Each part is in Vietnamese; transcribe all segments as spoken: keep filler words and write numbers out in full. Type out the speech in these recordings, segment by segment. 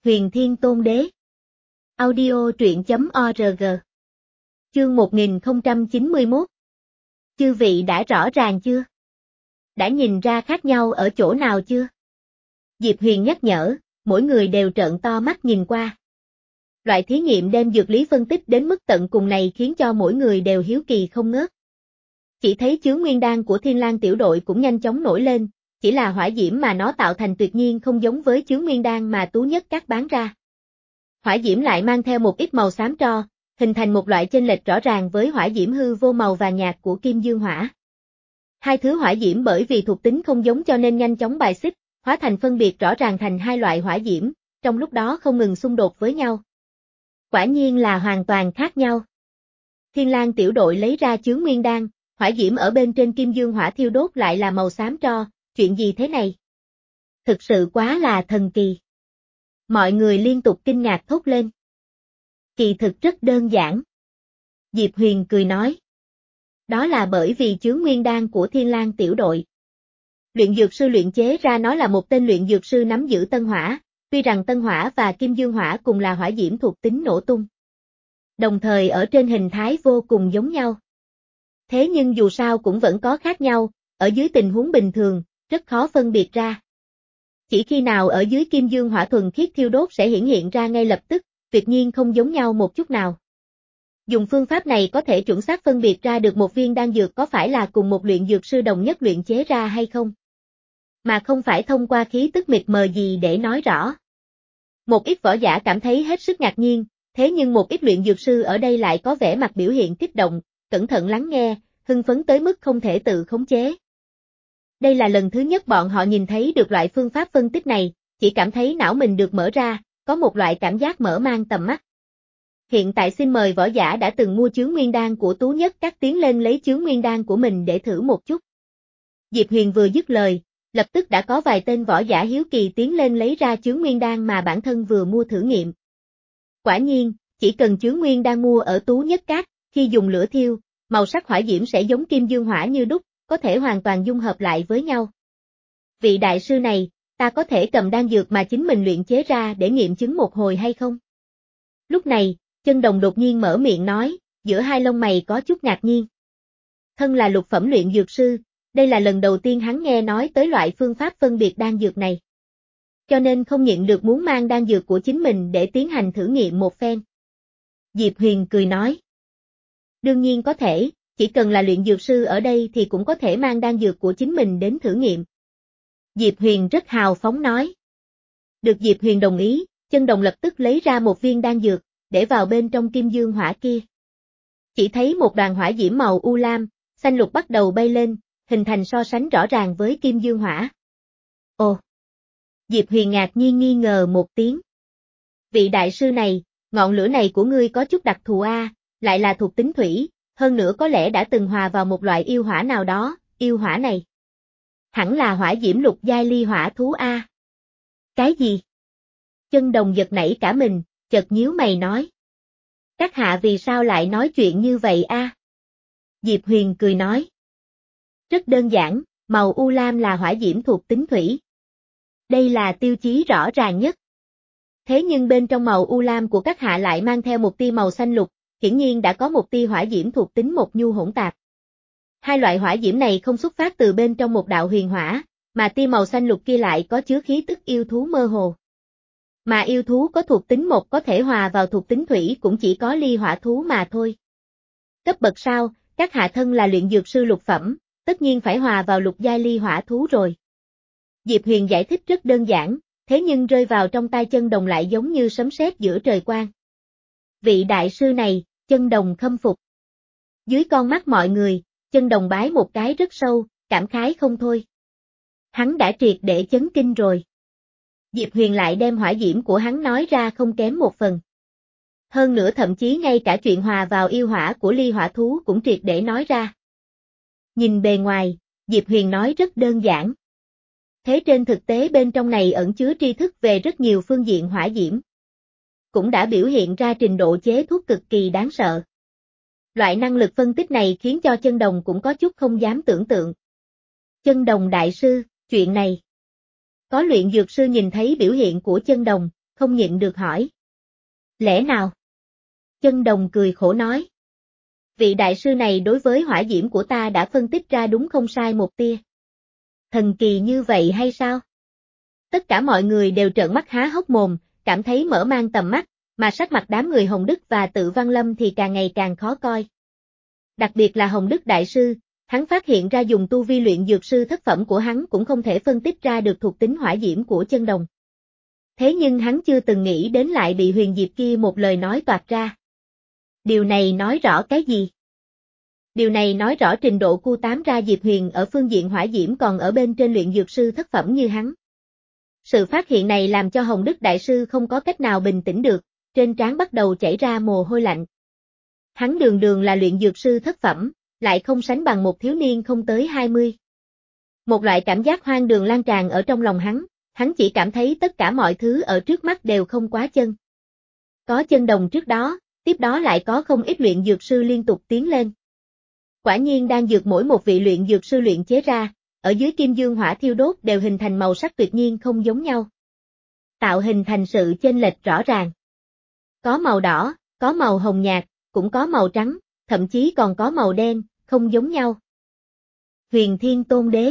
Huyền Thiên Tôn Đế. Audio truyện chấm org. Chương một nghìn không trăm chín mươi mốt. Chư vị đã rõ ràng chưa? Đã nhìn ra khác nhau ở chỗ nào chưa? Diệp Huyền nhắc nhở, mỗi người đều trợn to mắt nhìn qua. Loại thí nghiệm đem dược lý phân tích đến mức tận cùng này khiến cho mỗi người đều hiếu kỳ không ngớt. Chỉ thấy chướng nguyên đan của Thiên Lang tiểu đội cũng nhanh chóng nổi lên, chỉ là hỏa diễm mà nó tạo thành tuyệt nhiên không giống với chướng nguyên đan mà Tú Nhất Các bán ra. Hỏa diễm lại mang theo một ít màu xám tro, hình thành một loại chênh lệch rõ ràng với hỏa diễm hư vô màu vàng nhạt của Kim Dương Hỏa. Hai thứ hỏa diễm bởi vì thuộc tính không giống cho nên nhanh chóng bài xích, hóa thành phân biệt rõ ràng thành hai loại hỏa diễm, trong lúc đó không ngừng xung đột với nhau. Quả nhiên là hoàn toàn khác nhau. Thiên Lang tiểu đội lấy ra chướng nguyên đan, hỏa diễm ở bên trên Kim Dương Hỏa thiêu đốt lại là màu xám tro, chuyện gì thế này? Thực sự quá là thần kỳ. Mọi người liên tục kinh ngạc thốt lên. Kỳ thực rất đơn giản. Diệp Huyền cười nói. Đó là bởi vì chướng nguyên đan của Thiên Lang tiểu đội. Luyện dược sư luyện chế ra nó là một tên luyện dược sư nắm giữ tân hỏa, tuy rằng tân hỏa và kim dương hỏa cùng là hỏa diễm thuộc tính nổ tung. Đồng thời ở trên hình thái vô cùng giống nhau. Thế nhưng dù sao cũng vẫn có khác nhau, ở dưới tình huống bình thường, rất khó phân biệt ra. Chỉ khi nào ở dưới kim dương hỏa thuần khiết thiêu đốt sẽ hiển hiện ra ngay lập tức, tuyệt nhiên không giống nhau một chút nào. Dùng phương pháp này có thể chuẩn xác phân biệt ra được một viên đan dược có phải là cùng một luyện dược sư đồng nhất luyện chế ra hay không. Mà không phải thông qua khí tức mịt mờ gì để nói rõ. Một ít võ giả cảm thấy hết sức ngạc nhiên, thế nhưng một ít luyện dược sư ở đây lại có vẻ mặt biểu hiện kích động, cẩn thận lắng nghe, hưng phấn tới mức không thể tự khống chế. Đây là lần thứ nhất bọn họ nhìn thấy được loại phương pháp phân tích này, chỉ cảm thấy não mình được mở ra, có một loại cảm giác mở mang tầm mắt. Hiện tại xin mời võ giả đã từng mua chướng nguyên đan của Tú Nhất Các tiến lên lấy chướng nguyên đan của mình để thử một chút. Diệp Huyền vừa dứt lời, lập tức đã có vài tên võ giả hiếu kỳ tiến lên lấy ra chướng nguyên đan mà bản thân vừa mua thử nghiệm. Quả nhiên, chỉ cần chướng nguyên đan mua ở Tú Nhất Các, khi dùng lửa thiêu, màu sắc hỏa diễm sẽ giống kim dương hỏa như đúc, có thể hoàn toàn dung hợp lại với nhau. Vị đại sư này, ta có thể cầm đan dược mà chính mình luyện chế ra để nghiệm chứng một hồi hay không? Lúc này, Chân Đồng đột nhiên mở miệng nói, giữa hai lông mày có chút ngạc nhiên. Thân là lục phẩm luyện dược sư, đây là lần đầu tiên hắn nghe nói tới loại phương pháp phân biệt đan dược này. Cho nên không nhịn được muốn mang đan dược của chính mình để tiến hành thử nghiệm một phen. Diệp Huyền cười nói. Đương nhiên có thể, chỉ cần là luyện dược sư ở đây thì cũng có thể mang đan dược của chính mình đến thử nghiệm. Diệp Huyền rất hào phóng nói. Được Diệp Huyền đồng ý, Chân Đồng lập tức lấy ra một viên đan dược, để vào bên trong kim dương hỏa kia. Chỉ thấy một đoàn hỏa diễm màu u lam, xanh lục bắt đầu bay lên, hình thành so sánh rõ ràng với kim dương hỏa. Ồ! Diệp Huyền ngạc nhiên nghi ngờ một tiếng. Vị đại sư này, ngọn lửa này của ngươi có chút đặc thù a, lại là thuộc tính thủy, hơn nữa có lẽ đã từng hòa vào một loại yêu hỏa nào đó, yêu hỏa này. Hẳn là hỏa diễm lục giai ly hỏa thú a. Cái gì? Chân Đồng giật nảy cả mình, chợt nhíu mày nói. Các hạ vì sao lại nói chuyện như vậy a? Diệp Huyền cười nói. Rất đơn giản, màu u lam là hỏa diễm thuộc tính thủy. Đây là tiêu chí rõ ràng nhất. Thế nhưng bên trong màu u lam của các hạ lại mang theo một tia màu xanh lục, hiển nhiên đã có một tia hỏa diễm thuộc tính một nhu hỗn tạp. Hai loại hỏa diễm này không xuất phát từ bên trong một đạo huyền hỏa, mà tia màu xanh lục kia lại có chứa khí tức yêu thú mơ hồ. Mà yêu thú có thuộc tính một có thể hòa vào thuộc tính thủy cũng chỉ có ly hỏa thú mà thôi. Cấp bậc sau, các hạ thân là luyện dược sư lục phẩm, tất nhiên phải hòa vào lục giai ly hỏa thú rồi. Diệp Huyền giải thích rất đơn giản, thế nhưng rơi vào trong tai Chân Đồng lại giống như sấm sét giữa trời quang. Vị đại sư này, Chân Đồng khâm phục. Dưới con mắt mọi người, Chân Đồng bái một cái rất sâu, cảm khái không thôi. Hắn đã triệt để chấn kinh rồi. Diệp Huyền lại đem hỏa diễm của hắn nói ra không kém một phần. Hơn nữa thậm chí ngay cả chuyện hòa vào yêu hỏa của ly hỏa thú cũng triệt để nói ra. Nhìn bề ngoài, Diệp Huyền nói rất đơn giản. Thế trên thực tế bên trong này ẩn chứa tri thức về rất nhiều phương diện hỏa diễm. Cũng đã biểu hiện ra trình độ chế thuốc cực kỳ đáng sợ. Loại năng lực phân tích này khiến cho Chân Đồng cũng có chút không dám tưởng tượng. Chân Đồng đại sư, chuyện này. Có luyện dược sư nhìn thấy biểu hiện của Chân Đồng, không nhịn được hỏi. Lẽ nào? Chân Đồng cười khổ nói. Vị đại sư này đối với hỏa diễm của ta đã phân tích ra đúng không sai một tia. Thần kỳ như vậy hay sao? Tất cả mọi người đều trợn mắt há hốc mồm, cảm thấy mở mang tầm mắt, mà sắc mặt đám người Hồng Đức và Tự Văn Lâm thì càng ngày càng khó coi. Đặc biệt là Hồng Đức đại sư, hắn phát hiện ra dùng tu vi luyện dược sư thất phẩm của hắn cũng không thể phân tích ra được thuộc tính hỏa diễm của Chân Đồng. Thế nhưng hắn chưa từng nghĩ đến lại bị Huyền Diệp kia một lời nói toạc ra. Điều này nói rõ cái gì? Điều này nói rõ trình độ Q tám ra Diệp Huyền ở phương diện hỏa diễm còn ở bên trên luyện dược sư thất phẩm như hắn. Sự phát hiện này làm cho Hồng Đức đại sư không có cách nào bình tĩnh được, trên trán bắt đầu chảy ra mồ hôi lạnh. Hắn đường đường là luyện dược sư thất phẩm, lại không sánh bằng một thiếu niên không tới hai mươi. Một loại cảm giác hoang đường lan tràn ở trong lòng hắn, hắn chỉ cảm thấy tất cả mọi thứ ở trước mắt đều không quá chân. Có Chân Đồng trước đó, tiếp đó lại có không ít luyện dược sư liên tục tiến lên. Quả nhiên đang dược mỗi một vị luyện dược sư luyện chế ra, ở dưới kim dương hỏa thiêu đốt đều hình thành màu sắc tuyệt nhiên không giống nhau. Tạo hình thành sự chênh lệch rõ ràng. Có màu đỏ, có màu hồng nhạt, cũng có màu trắng, thậm chí còn có màu đen, không giống nhau. Huyền Thiên Tôn Đế.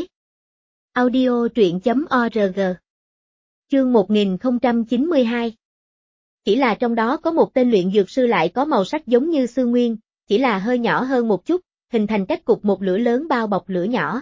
Audio truyện chấm org. Chương một nghìn không trăm chín mươi hai. Chỉ là trong đó có một tên luyện dược sư lại có màu sắc giống như xương nguyên, chỉ là hơi nhỏ hơn một chút, hình thành cách cục một lửa lớn bao bọc lửa nhỏ.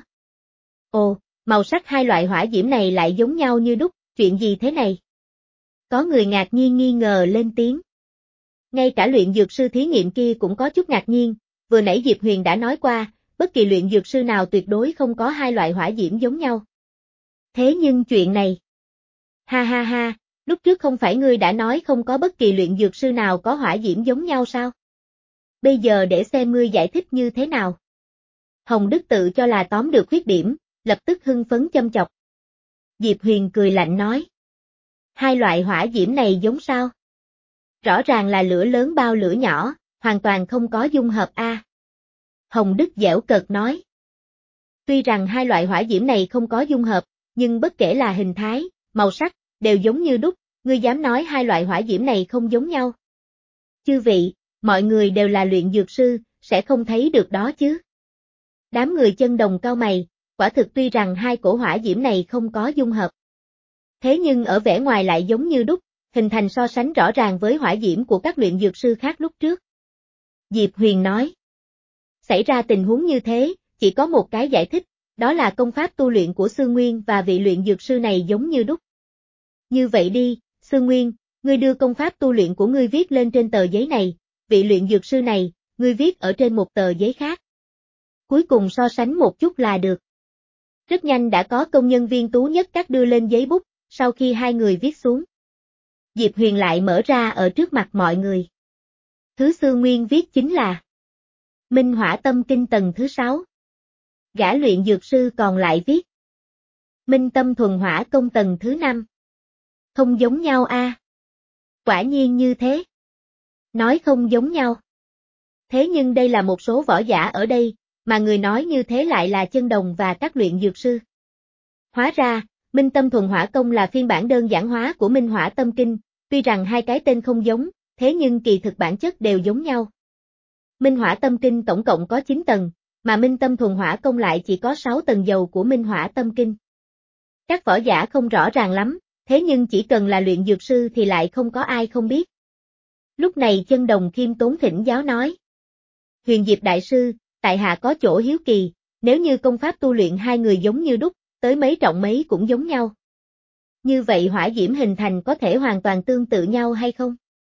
Ồ, màu sắc hai loại hỏa diễm này lại giống nhau như đúc, chuyện gì thế này? Có người ngạc nhiên nghi ngờ lên tiếng. Ngay cả luyện dược sư thí nghiệm kia cũng có chút ngạc nhiên, vừa nãy Diệp Huyền đã nói qua, bất kỳ luyện dược sư nào tuyệt đối không có hai loại hỏa diễm giống nhau. Thế nhưng chuyện này... Ha ha ha, lúc trước không phải ngươi đã nói không có bất kỳ luyện dược sư nào có hỏa diễm giống nhau sao? Bây giờ để xem ngươi giải thích như thế nào. Hồng Đức tự cho là tóm được khuyết điểm, lập tức hưng phấn châm chọc. Diệp Huyền cười lạnh nói. Hai loại hỏa diễm này giống sao? Rõ ràng là lửa lớn bao lửa nhỏ, hoàn toàn không có dung hợp a. À. Hồng Đức giễu cợt nói. Tuy rằng hai loại hỏa diễm này không có dung hợp, nhưng bất kể là hình thái, màu sắc, đều giống như đúc, ngươi dám nói hai loại hỏa diễm này không giống nhau. Chư vị, mọi người đều là luyện dược sư, sẽ không thấy được đó chứ. Đám người Chân Đồng cau mày, quả thực tuy rằng hai cổ hỏa diễm này không có dung hợp. Thế nhưng ở vẻ ngoài lại giống như đúc, hình thành so sánh rõ ràng với hỏa diễm của các luyện dược sư khác lúc trước. Diệp Huyền nói. Xảy ra tình huống như thế, chỉ có một cái giải thích, đó là công pháp tu luyện của Sư Nguyên và vị luyện dược sư này giống như đúc. Như vậy đi, Sư Nguyên, ngươi đưa công pháp tu luyện của ngươi viết lên trên tờ giấy này, vị luyện dược sư này, ngươi viết ở trên một tờ giấy khác. Cuối cùng so sánh một chút là được. Rất nhanh đã có công nhân viên tú nhất các đưa lên giấy bút, sau khi hai người viết xuống. Diệp Huyền lại mở ra ở trước mặt mọi người. Thứ Sư Nguyên viết chính là Minh Hỏa Tâm Kinh tầng thứ sáu. Gã luyện dược sư còn lại viết Minh Tâm Thuần Hỏa Công tầng thứ năm. Không giống nhau a. À? Quả nhiên như thế. Nói không giống nhau. Thế nhưng đây là một số võ giả ở đây, mà người nói như thế lại là Chân Đồng và các luyện dược sư. Hóa ra, Minh Tâm Thuần Hỏa Công là phiên bản đơn giản hóa của Minh Hỏa Tâm Kinh, tuy rằng hai cái tên không giống, thế nhưng kỳ thực bản chất đều giống nhau. Minh Hỏa Tâm Kinh tổng cộng có chín tầng, mà Minh Tâm Thuần Hỏa Công lại chỉ có sáu tầng dầu của Minh Hỏa Tâm Kinh. Các võ giả không rõ ràng lắm, thế nhưng chỉ cần là luyện dược sư thì lại không có ai không biết. Lúc này Chân Đồng khiêm tốn thỉnh giáo nói. Huyền Diệp Đại Sư, tại hạ có chỗ hiếu kỳ, nếu như công pháp tu luyện hai người giống như đúc, tới mấy trọng mấy cũng giống nhau. Như vậy hỏa diễm hình thành có thể hoàn toàn tương tự nhau hay không?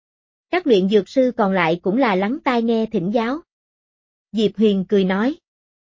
Các luyện dược sư còn lại cũng là lắng tai nghe thỉnh giáo. Diệp Huyền cười nói.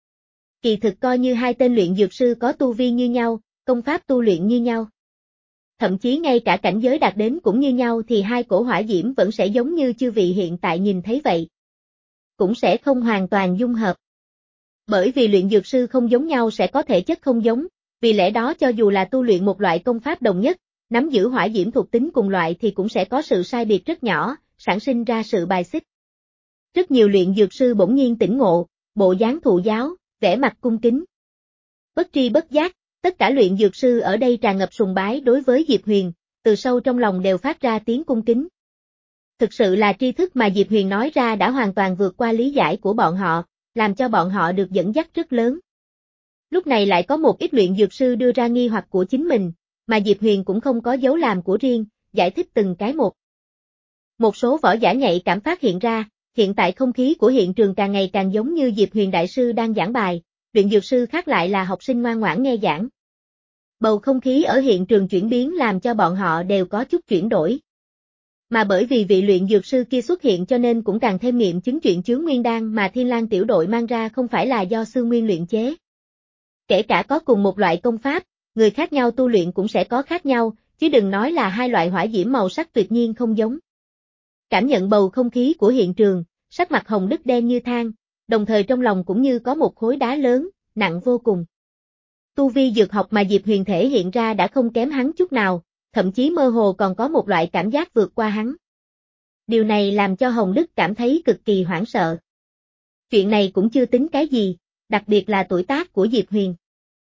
Kỳ thực coi như hai tên luyện dược sư có tu vi như nhau, công pháp tu luyện như nhau. Thậm chí ngay cả cảnh giới đạt đến cũng như nhau thì hai cổ hỏa diễm vẫn sẽ giống như chư vị hiện tại nhìn thấy vậy. Cũng sẽ không hoàn toàn dung hợp. Bởi vì luyện dược sư không giống nhau sẽ có thể chất không giống, vì lẽ đó cho dù là tu luyện một loại công pháp đồng nhất, nắm giữ hỏa diễm thuộc tính cùng loại thì cũng sẽ có sự sai biệt rất nhỏ, sản sinh ra sự bài xích. Rất nhiều luyện dược sư bỗng nhiên tỉnh ngộ, bộ dáng thụ giáo, vẻ mặt cung kính. Bất tri bất giác, tất cả luyện dược sư ở đây tràn ngập sùng bái đối với Diệp Huyền, từ sâu trong lòng đều phát ra tiếng cung kính. Thực sự là tri thức mà Diệp Huyền nói ra đã hoàn toàn vượt qua lý giải của bọn họ, làm cho bọn họ được dẫn dắt rất lớn. Lúc này lại có một ít luyện dược sư đưa ra nghi hoặc của chính mình, mà Diệp Huyền cũng không có dấu làm của riêng, giải thích từng cái một. Một số võ giả nhạy cảm phát hiện ra, hiện tại không khí của hiện trường càng ngày càng giống như Diệp Huyền đại sư đang giảng bài, luyện dược sư khác lại là học sinh ngoan ngoãn nghe giảng. Bầu không khí ở hiện trường chuyển biến làm cho bọn họ đều có chút chuyển đổi. Mà bởi vì vị luyện dược sư kia xuất hiện cho nên cũng càng thêm nghiệm chứng chuyện chướng nguyên đan mà Thiên Lang tiểu đội mang ra không phải là do sư nguyên luyện chế. Kể cả có cùng một loại công pháp, người khác nhau tu luyện cũng sẽ có khác nhau, chứ đừng nói là hai loại hỏa diễm màu sắc tuyệt nhiên không giống. Cảm nhận bầu không khí của hiện trường, sắc mặt Hồng Đức đen như than, đồng thời trong lòng cũng như có một khối đá lớn, nặng vô cùng. Tu vi dược học mà Diệp Huyền thể hiện ra đã không kém hắn chút nào, thậm chí mơ hồ còn có một loại cảm giác vượt qua hắn. Điều này làm cho Hồng Đức cảm thấy cực kỳ hoảng sợ. Chuyện này cũng chưa tính cái gì, đặc biệt là tuổi tác của Diệp Huyền.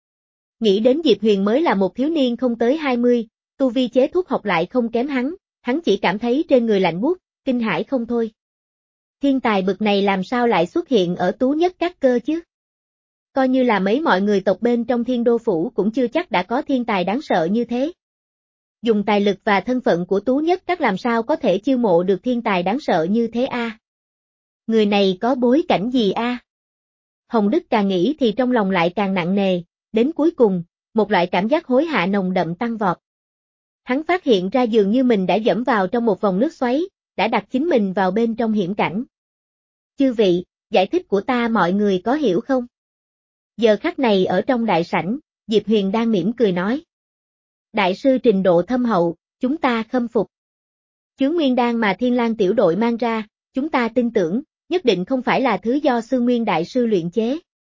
Nghĩ đến Diệp Huyền mới là một thiếu niên không tới hai mươi, tu vi chế thuốc học lại không kém hắn, hắn chỉ cảm thấy trên người lạnh buốt, kinh hãi không thôi. Thiên tài bực này làm sao lại xuất hiện ở Tú Nhất Các cơ chứ? Coi như là mấy mọi người tộc bên trong Thiên Đô Phủ cũng chưa chắc đã có thiên tài đáng sợ như thế. Dùng tài lực và thân phận của Tú Nhất Các làm sao có thể chiêu mộ được thiên tài đáng sợ như thế a? À? Người này có bối cảnh gì a? À? Hồng Đức càng nghĩ thì trong lòng lại càng nặng nề, đến cuối cùng, một loại cảm giác hối hạ nồng đậm tăng vọt. Hắn phát hiện ra dường như mình đã dẫm vào trong một vòng nước xoáy, đã đặt chính mình vào bên trong hiểm cảnh. Chư vị, giải thích của ta mọi người có hiểu không? Giờ khắc này ở trong đại sảnh, Diệp Huyền đang mỉm cười nói. Đại sư trình độ thâm hậu, chúng ta khâm phục. Chướng nguyên đan mà Thiên Lang tiểu đội mang ra, chúng ta tin tưởng, nhất định không phải là thứ do sư nguyên đại sư luyện chế.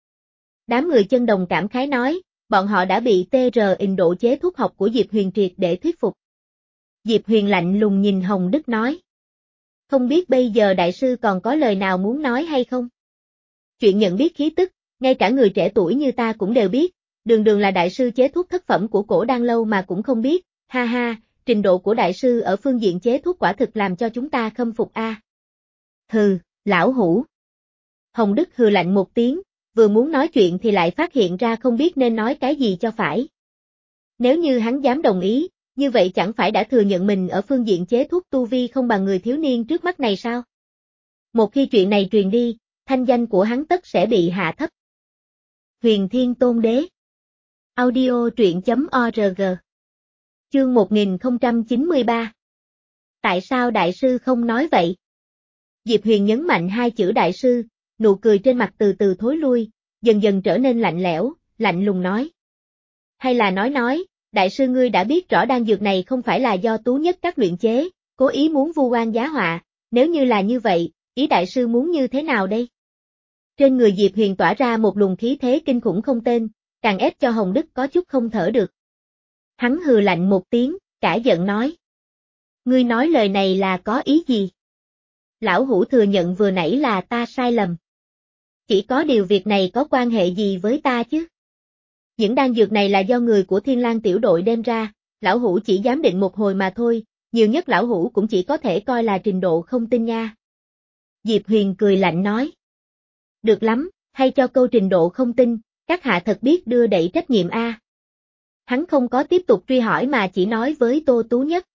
Đám người chân đồng cảm khái nói, bọn họ đã bị tê rờ in độ chế thuốc học của Diệp Huyền triệt để thuyết phục. Diệp Huyền lạnh lùng nhìn Hồng Đức nói. Không biết bây giờ đại sư còn có lời nào muốn nói hay không? Chuyện nhận biết khí tức, ngay cả người trẻ tuổi như ta cũng đều biết, đường đường là đại sư chế thuốc thất phẩm của Cổ Đan Lâu mà cũng không biết, ha ha, trình độ của đại sư ở phương diện chế thuốc quả thực làm cho chúng ta khâm phục a. À. Hừ, lão hủ. Hồng Đức hừ lạnh một tiếng, vừa muốn nói chuyện thì lại phát hiện ra không biết nên nói cái gì cho phải. Nếu như hắn dám đồng ý, như vậy chẳng phải đã thừa nhận mình ở phương diện chế thuốc tu vi không bằng người thiếu niên trước mắt này sao? Một khi chuyện này truyền đi, thanh danh của hắn tất sẽ bị hạ thấp. Huyền Thiên Tôn Đế. Audio truyện chấm org. Chương một nghìn không trăm chín mươi ba. Tại sao đại sư không nói vậy? Diệp Huyền nhấn mạnh hai chữ đại sư, nụ cười trên mặt từ từ thối lui, dần dần trở nên lạnh lẽo, lạnh lùng nói. Hay là nói nói, đại sư ngươi đã biết rõ đan dược này không phải là do Tú Nhất Các luyện chế, cố ý muốn vu oan giá họa, nếu như là như vậy, ý đại sư muốn như thế nào đây? Trên người Diệp Huyền tỏa ra một luồng khí thế kinh khủng không tên, càng ép cho Hồng Đức có chút không thở được. Hắn hừ lạnh một tiếng, cả giận nói. Ngươi nói lời này là có ý gì? Lão hủ thừa nhận vừa nãy là ta sai lầm. Chỉ có điều việc này có quan hệ gì với ta chứ? Những đan dược này là do người của Thiên Lang tiểu đội đem ra, lão hủ chỉ giám định một hồi mà thôi, nhiều nhất lão hủ cũng chỉ có thể coi là trình độ không tin nha. Diệp Huyền cười lạnh nói. Được lắm, hay cho câu trình độ không tin, các hạ thật biết đưa đẩy trách nhiệm a. Hắn không có tiếp tục truy hỏi mà chỉ nói với Tô Tú Nhất.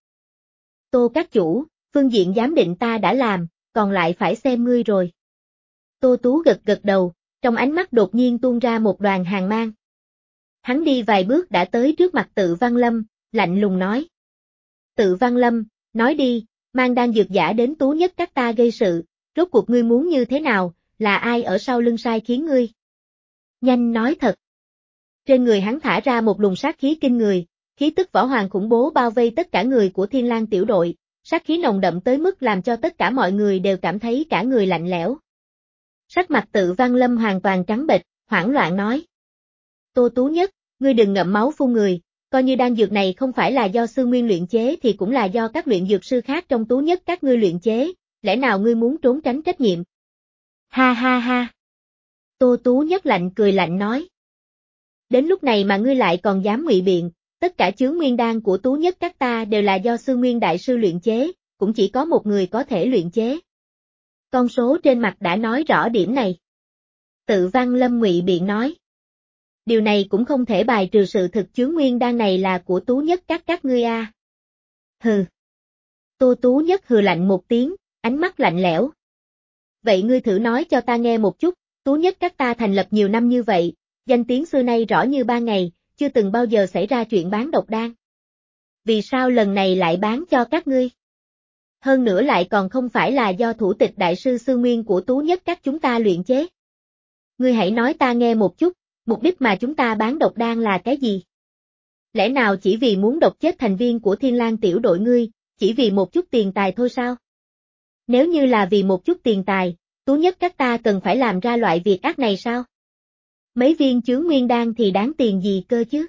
Tô các chủ, phương diện giám định ta đã làm, còn lại phải xem ngươi rồi. Tô Tú gật gật đầu, trong ánh mắt đột nhiên tuôn ra một đoàn hàn mang. Hắn đi vài bước đã tới trước mặt Tự Văn Lâm, lạnh lùng nói. Tự Văn Lâm, nói đi, mang đan dược giả đến Tú Nhất Các ta gây sự, rốt cuộc ngươi muốn như thế nào, là ai ở sau lưng sai khiến ngươi? Nhanh nói thật. Trên người hắn thả ra một luồng sát khí kinh người, khí tức võ hoàng khủng bố bao vây tất cả người của Thiên Lang tiểu đội, sát khí nồng đậm tới mức làm cho tất cả mọi người đều cảm thấy cả người lạnh lẽo. Sắc mặt Tự Văn Lâm hoàn toàn trắng bệch, hoảng loạn nói. Tô Tú Nhất, ngươi đừng ngậm máu phun người, coi như đan dược này không phải là do sư nguyên luyện chế thì cũng là do các luyện dược sư khác trong Tú Nhất các ngươi luyện chế, lẽ nào ngươi muốn trốn tránh trách nhiệm? Ha ha ha. Tô Tú Nhất lạnh cười lạnh nói. Đến lúc này mà ngươi lại còn dám ngụy biện, tất cả chướng nguyên đan của Tú Nhất các ta đều là do Sư Nguyên Đại Sư luyện chế, cũng chỉ có một người có thể luyện chế. Con số trên mặt đã nói rõ điểm này. Tự Văn Lâm ngụy biện nói. Điều này cũng không thể bài trừ sự thực chướng nguyên đan này là của Tú Nhất các các ngươi a. À. Hừ. Tô Tú Nhất hừ lạnh một tiếng, ánh mắt lạnh lẽo. Vậy ngươi thử nói cho ta nghe một chút, Tú Nhất các ta thành lập nhiều năm như vậy, danh tiếng xưa nay rõ như ban ngày, chưa từng bao giờ xảy ra chuyện bán độc đan. Vì sao lần này lại bán cho các ngươi? Hơn nữa lại còn không phải là do thủ tịch đại sư Sư Nguyên của Tú Nhất các chúng ta luyện chế. Ngươi hãy nói ta nghe một chút, mục đích mà chúng ta bán độc đan là cái gì? Lẽ nào chỉ vì muốn độc chết thành viên của Thiên Lang tiểu đội ngươi, chỉ vì một chút tiền tài thôi sao? Nếu như là vì một chút tiền tài, Tú Nhất các ta cần phải làm ra loại việc ác này sao? Mấy viên chướng nguyên đan thì đáng tiền gì cơ chứ?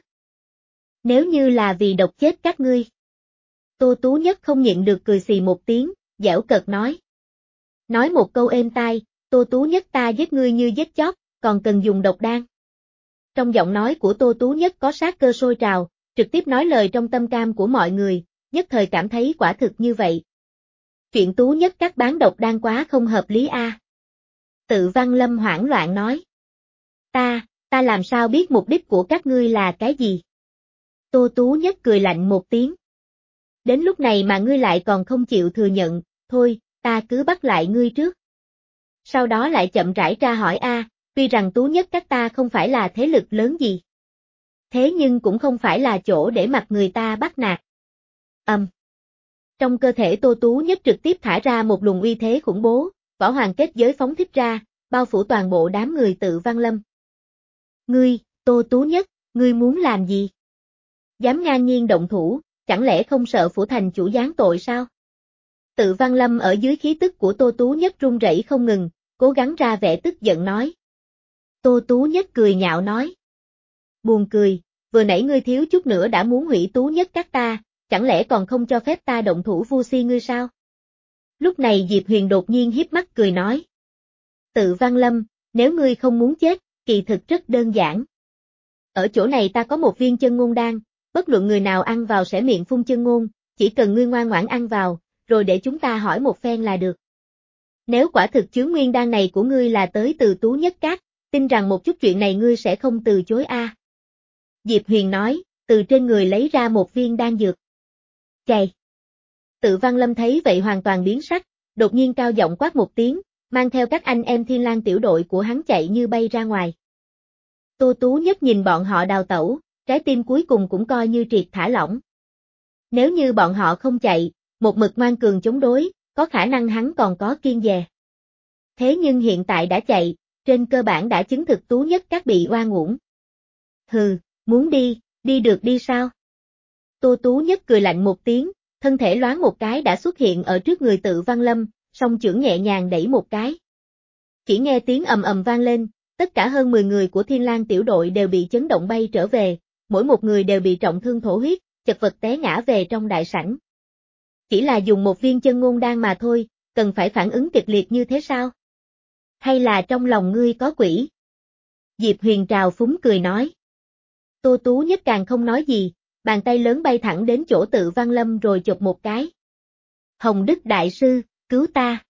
Nếu như là vì độc chết các ngươi. Tô Tú Nhất không nhịn được cười xì một tiếng, giễu cợt nói. Nói một câu êm tai, Tô Tú Nhất ta giết ngươi như giết chóc, còn cần dùng độc đan. Trong giọng nói của Tô Tú Nhất có sát cơ sôi trào, trực tiếp nói lời trong tâm cam của mọi người, nhất thời cảm thấy quả thực như vậy. Chuyện Tú Nhất các bán độc đan quá không hợp lý a. À. Tự Văn Lâm hoảng loạn nói. Ta, ta làm sao biết mục đích của các ngươi là cái gì? Tô Tú Nhất cười lạnh một tiếng. Đến lúc này mà ngươi lại còn không chịu thừa nhận, thôi, ta cứ bắt lại ngươi trước. Sau đó lại chậm rãi tra hỏi a, à, tuy rằng Tú Nhất các ta không phải là thế lực lớn gì. Thế nhưng cũng không phải là chỗ để mặc người ta bắt nạt. Ầm. Um. Trong cơ thể Tô Tú Nhất trực tiếp thả ra một luồng uy thế khủng bố, võ hoàng kết giới phóng thích ra, bao phủ toàn bộ đám người Tự Văn Lâm. Ngươi, Tô Tú Nhất, ngươi muốn làm gì? Dám ngang nhiên động thủ, chẳng lẽ không sợ phủ thành chủ giáng tội sao? Tự Văn Lâm ở dưới khí tức của Tô Tú Nhất run rẩy không ngừng, cố gắng ra vẻ tức giận nói. Tô Tú Nhất cười nhạo nói. Buồn cười, vừa nãy ngươi thiếu chút nữa đã muốn hủy Tú Nhất các ta, chẳng lẽ còn không cho phép ta động thủ vu si ngươi sao? Lúc này Diệp Huyền đột nhiên hiếp mắt cười nói. Tự Văn Lâm, nếu ngươi không muốn chết, kỳ thực rất đơn giản. Ở chỗ này ta có một viên chân ngôn đan, bất luận người nào ăn vào sẽ miệng phun chân ngôn, chỉ cần ngươi ngoan ngoãn ăn vào, rồi để chúng ta hỏi một phen là được. Nếu quả thực chướng nguyên đan này của ngươi là tới từ Tú Nhất các, tin rằng một chút chuyện này ngươi sẽ không từ chối a. À. Diệp Huyền nói, từ trên người lấy ra một viên đan dược. Chày. Tự Văn Lâm thấy vậy hoàn toàn biến sắc, đột nhiên cao giọng quát một tiếng, mang theo các anh em Thiên Lang tiểu đội của hắn chạy như bay ra ngoài. Tô Tú Nhất nhìn bọn họ đào tẩu, trái tim cuối cùng cũng coi như triệt thả lỏng. Nếu như bọn họ không chạy, một mực ngoan cường chống đối, có khả năng hắn còn có kiên dè. Thế nhưng hiện tại đã chạy, trên cơ bản đã chứng thực Tú Nhất các bị oan uổng. Hừ, muốn đi, đi được đi sao? Tô Tú Nhất cười lạnh một tiếng, thân thể loáng một cái đã xuất hiện ở trước người Tự Văn Lâm, song chưởng nhẹ nhàng đẩy một cái. Chỉ nghe tiếng ầm ầm vang lên, tất cả hơn mười người của Thiên Lang tiểu đội đều bị chấn động bay trở về, mỗi một người đều bị trọng thương thổ huyết, chật vật té ngã về trong đại sảnh. Chỉ là dùng một viên chân ngôn đan mà thôi, cần phải phản ứng kịch liệt như thế sao? Hay là trong lòng ngươi có quỷ? Diệp Huyền trào phúng cười nói. Tô Tú Nhất càng không nói gì, bàn tay lớn bay thẳng đến chỗ Tự Văn Lâm rồi chụp một cái. Hồng Đức Đại Sư, cứu ta!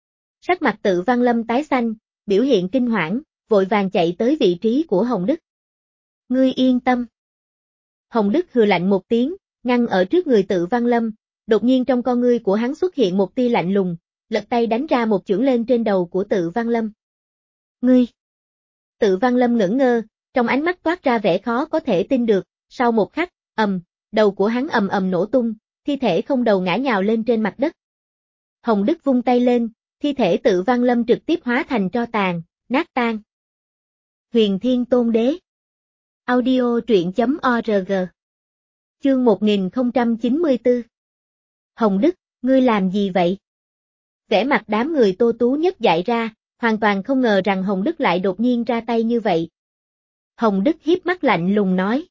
Sắc mặt Tự Văn Lâm tái xanh, biểu hiện kinh hoảng, vội vàng chạy tới vị trí của Hồng Đức. Ngươi yên tâm. Hồng Đức hừ lạnh một tiếng, ngăn ở trước người Tự Văn Lâm, đột nhiên trong con ngươi của hắn xuất hiện một tia lạnh lùng, lật tay đánh ra một chưởng lên trên đầu của Tự Văn Lâm. Ngươi! Tự Văn Lâm ngẩn ngơ, trong ánh mắt toát ra vẻ khó có thể tin được, sau một khắc, ầm, đầu của hắn ầm ầm nổ tung, thi thể không đầu ngã nhào lên trên mặt đất. Hồng Đức vung tay lên, thi thể Tự Văn Lâm trực tiếp hóa thành tro tàn, nát tan. Huyền Thiên Tôn Đế. Audio truyện chấm org. Chương một nghìn không trăm chín mươi tư. Hồng Đức, ngươi làm gì vậy? Vẻ mặt đám người Tô Tú Nhất dại ra, hoàn toàn không ngờ rằng Hồng Đức lại đột nhiên ra tay như vậy. Hồng Đức hiếp mắt lạnh lùng nói.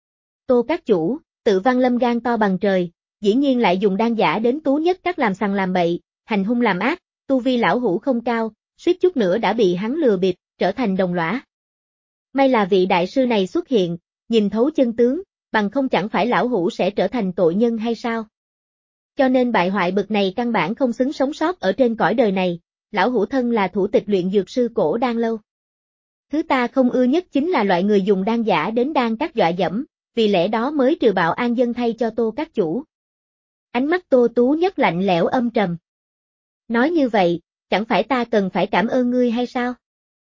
Tô các chủ, Tự Văn Lâm gan to bằng trời, dĩ nhiên lại dùng đan giả đến Tú Nhất các làm sằng làm bậy, hành hung làm ác, tu vi lão hủ không cao, suýt chút nữa đã bị hắn lừa bịp, trở thành đồng lõa. May là vị đại sư này xuất hiện, nhìn thấu chân tướng, bằng không chẳng phải lão hủ sẽ trở thành tội nhân hay sao? Cho nên bại hoại bực này căn bản không xứng sống sót ở trên cõi đời này, lão hủ thân là thủ tịch luyện dược sư Cổ Đan Lâu. Thứ ta không ưa nhất chính là loại người dùng đan giả đến đan các dọa dẫm, vì lẽ đó mới trừ bạo an dân thay cho Tô các chủ. Ánh mắt Tô Tú Nhất lạnh lẽo âm trầm. Nói như vậy, chẳng phải ta cần phải cảm ơn ngươi hay sao?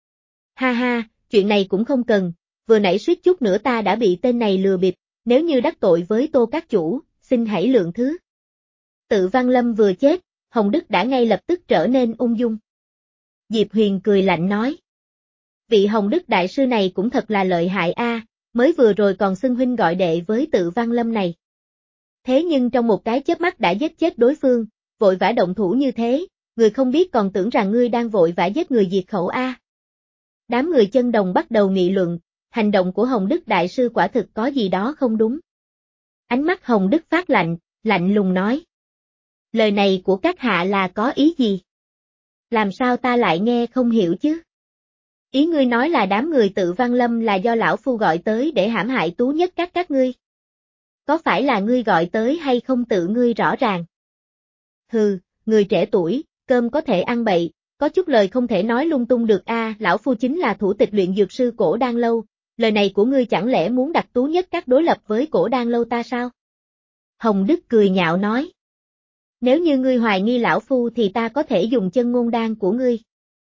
Ha ha, chuyện này cũng không cần, vừa nãy suýt chút nữa ta đã bị tên này lừa bịp, nếu như đắc tội với Tô các chủ, xin hãy lượng thứ. Tự Văn Lâm vừa chết, Hồng Đức đã ngay lập tức trở nên ung dung. Diệp Huyền cười lạnh nói. Vị Hồng Đức đại sư này cũng thật là lợi hại a, mới vừa rồi còn xưng huynh gọi đệ với Tự Văn Lâm này. Thế nhưng trong một cái chớp mắt đã giết chết đối phương, vội vã động thủ như thế, người không biết còn tưởng rằng ngươi đang vội vã giết người diệt khẩu a. Đám người chân đồng bắt đầu nghị luận, hành động của Hồng Đức đại sư quả thực có gì đó không đúng. Ánh mắt Hồng Đức phát lạnh, lạnh lùng nói. Lời này của các hạ là có ý gì? Làm sao ta lại nghe không hiểu chứ? Ý ngươi nói là đám người Tự Văn Lâm là do lão phu gọi tới để hãm hại Tú Nhất các các ngươi? Có phải là ngươi gọi tới hay không tự ngươi rõ ràng? Hừ, người trẻ tuổi, cơm có thể ăn bậy, có chút lời không thể nói lung tung được a, lão phu chính là thủ tịch luyện dược sư Cổ Đan Lâu, lời này của ngươi chẳng lẽ muốn đặt Tú Nhất các đối lập với Cổ Đan Lâu ta sao? Hồng Đức cười nhạo nói. Nếu như ngươi hoài nghi lão phu thì ta có thể dùng chân ngôn đan của ngươi.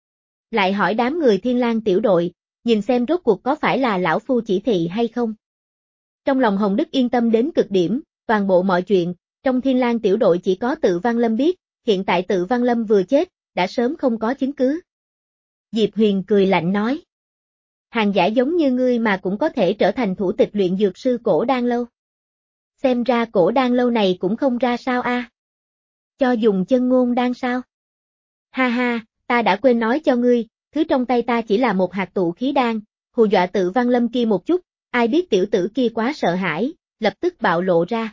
Lại hỏi đám người Thiên Lang tiểu đội, nhìn xem rốt cuộc có phải là lão phu chỉ thị hay không. Trong lòng Hồng Đức yên tâm đến cực điểm, toàn bộ mọi chuyện, trong Thiên Lang tiểu đội chỉ có Tự Văn Lâm biết, hiện tại Tự Văn Lâm vừa chết, đã sớm không có chứng cứ. Diệp Huyền cười lạnh nói. Hàng giả giống như ngươi mà cũng có thể trở thành thủ tịch luyện dược sư Cổ Đan Lâu. Xem ra Cổ Đan Lâu này cũng không ra sao a. Cho dùng chân ngôn đan sao? Ha ha, ta đã quên nói cho ngươi, thứ trong tay ta chỉ là một hạt tụ khí đan, hù dọa Tự Văn Lâm kia một chút, ai biết tiểu tử kia quá sợ hãi, lập tức bạo lộ ra.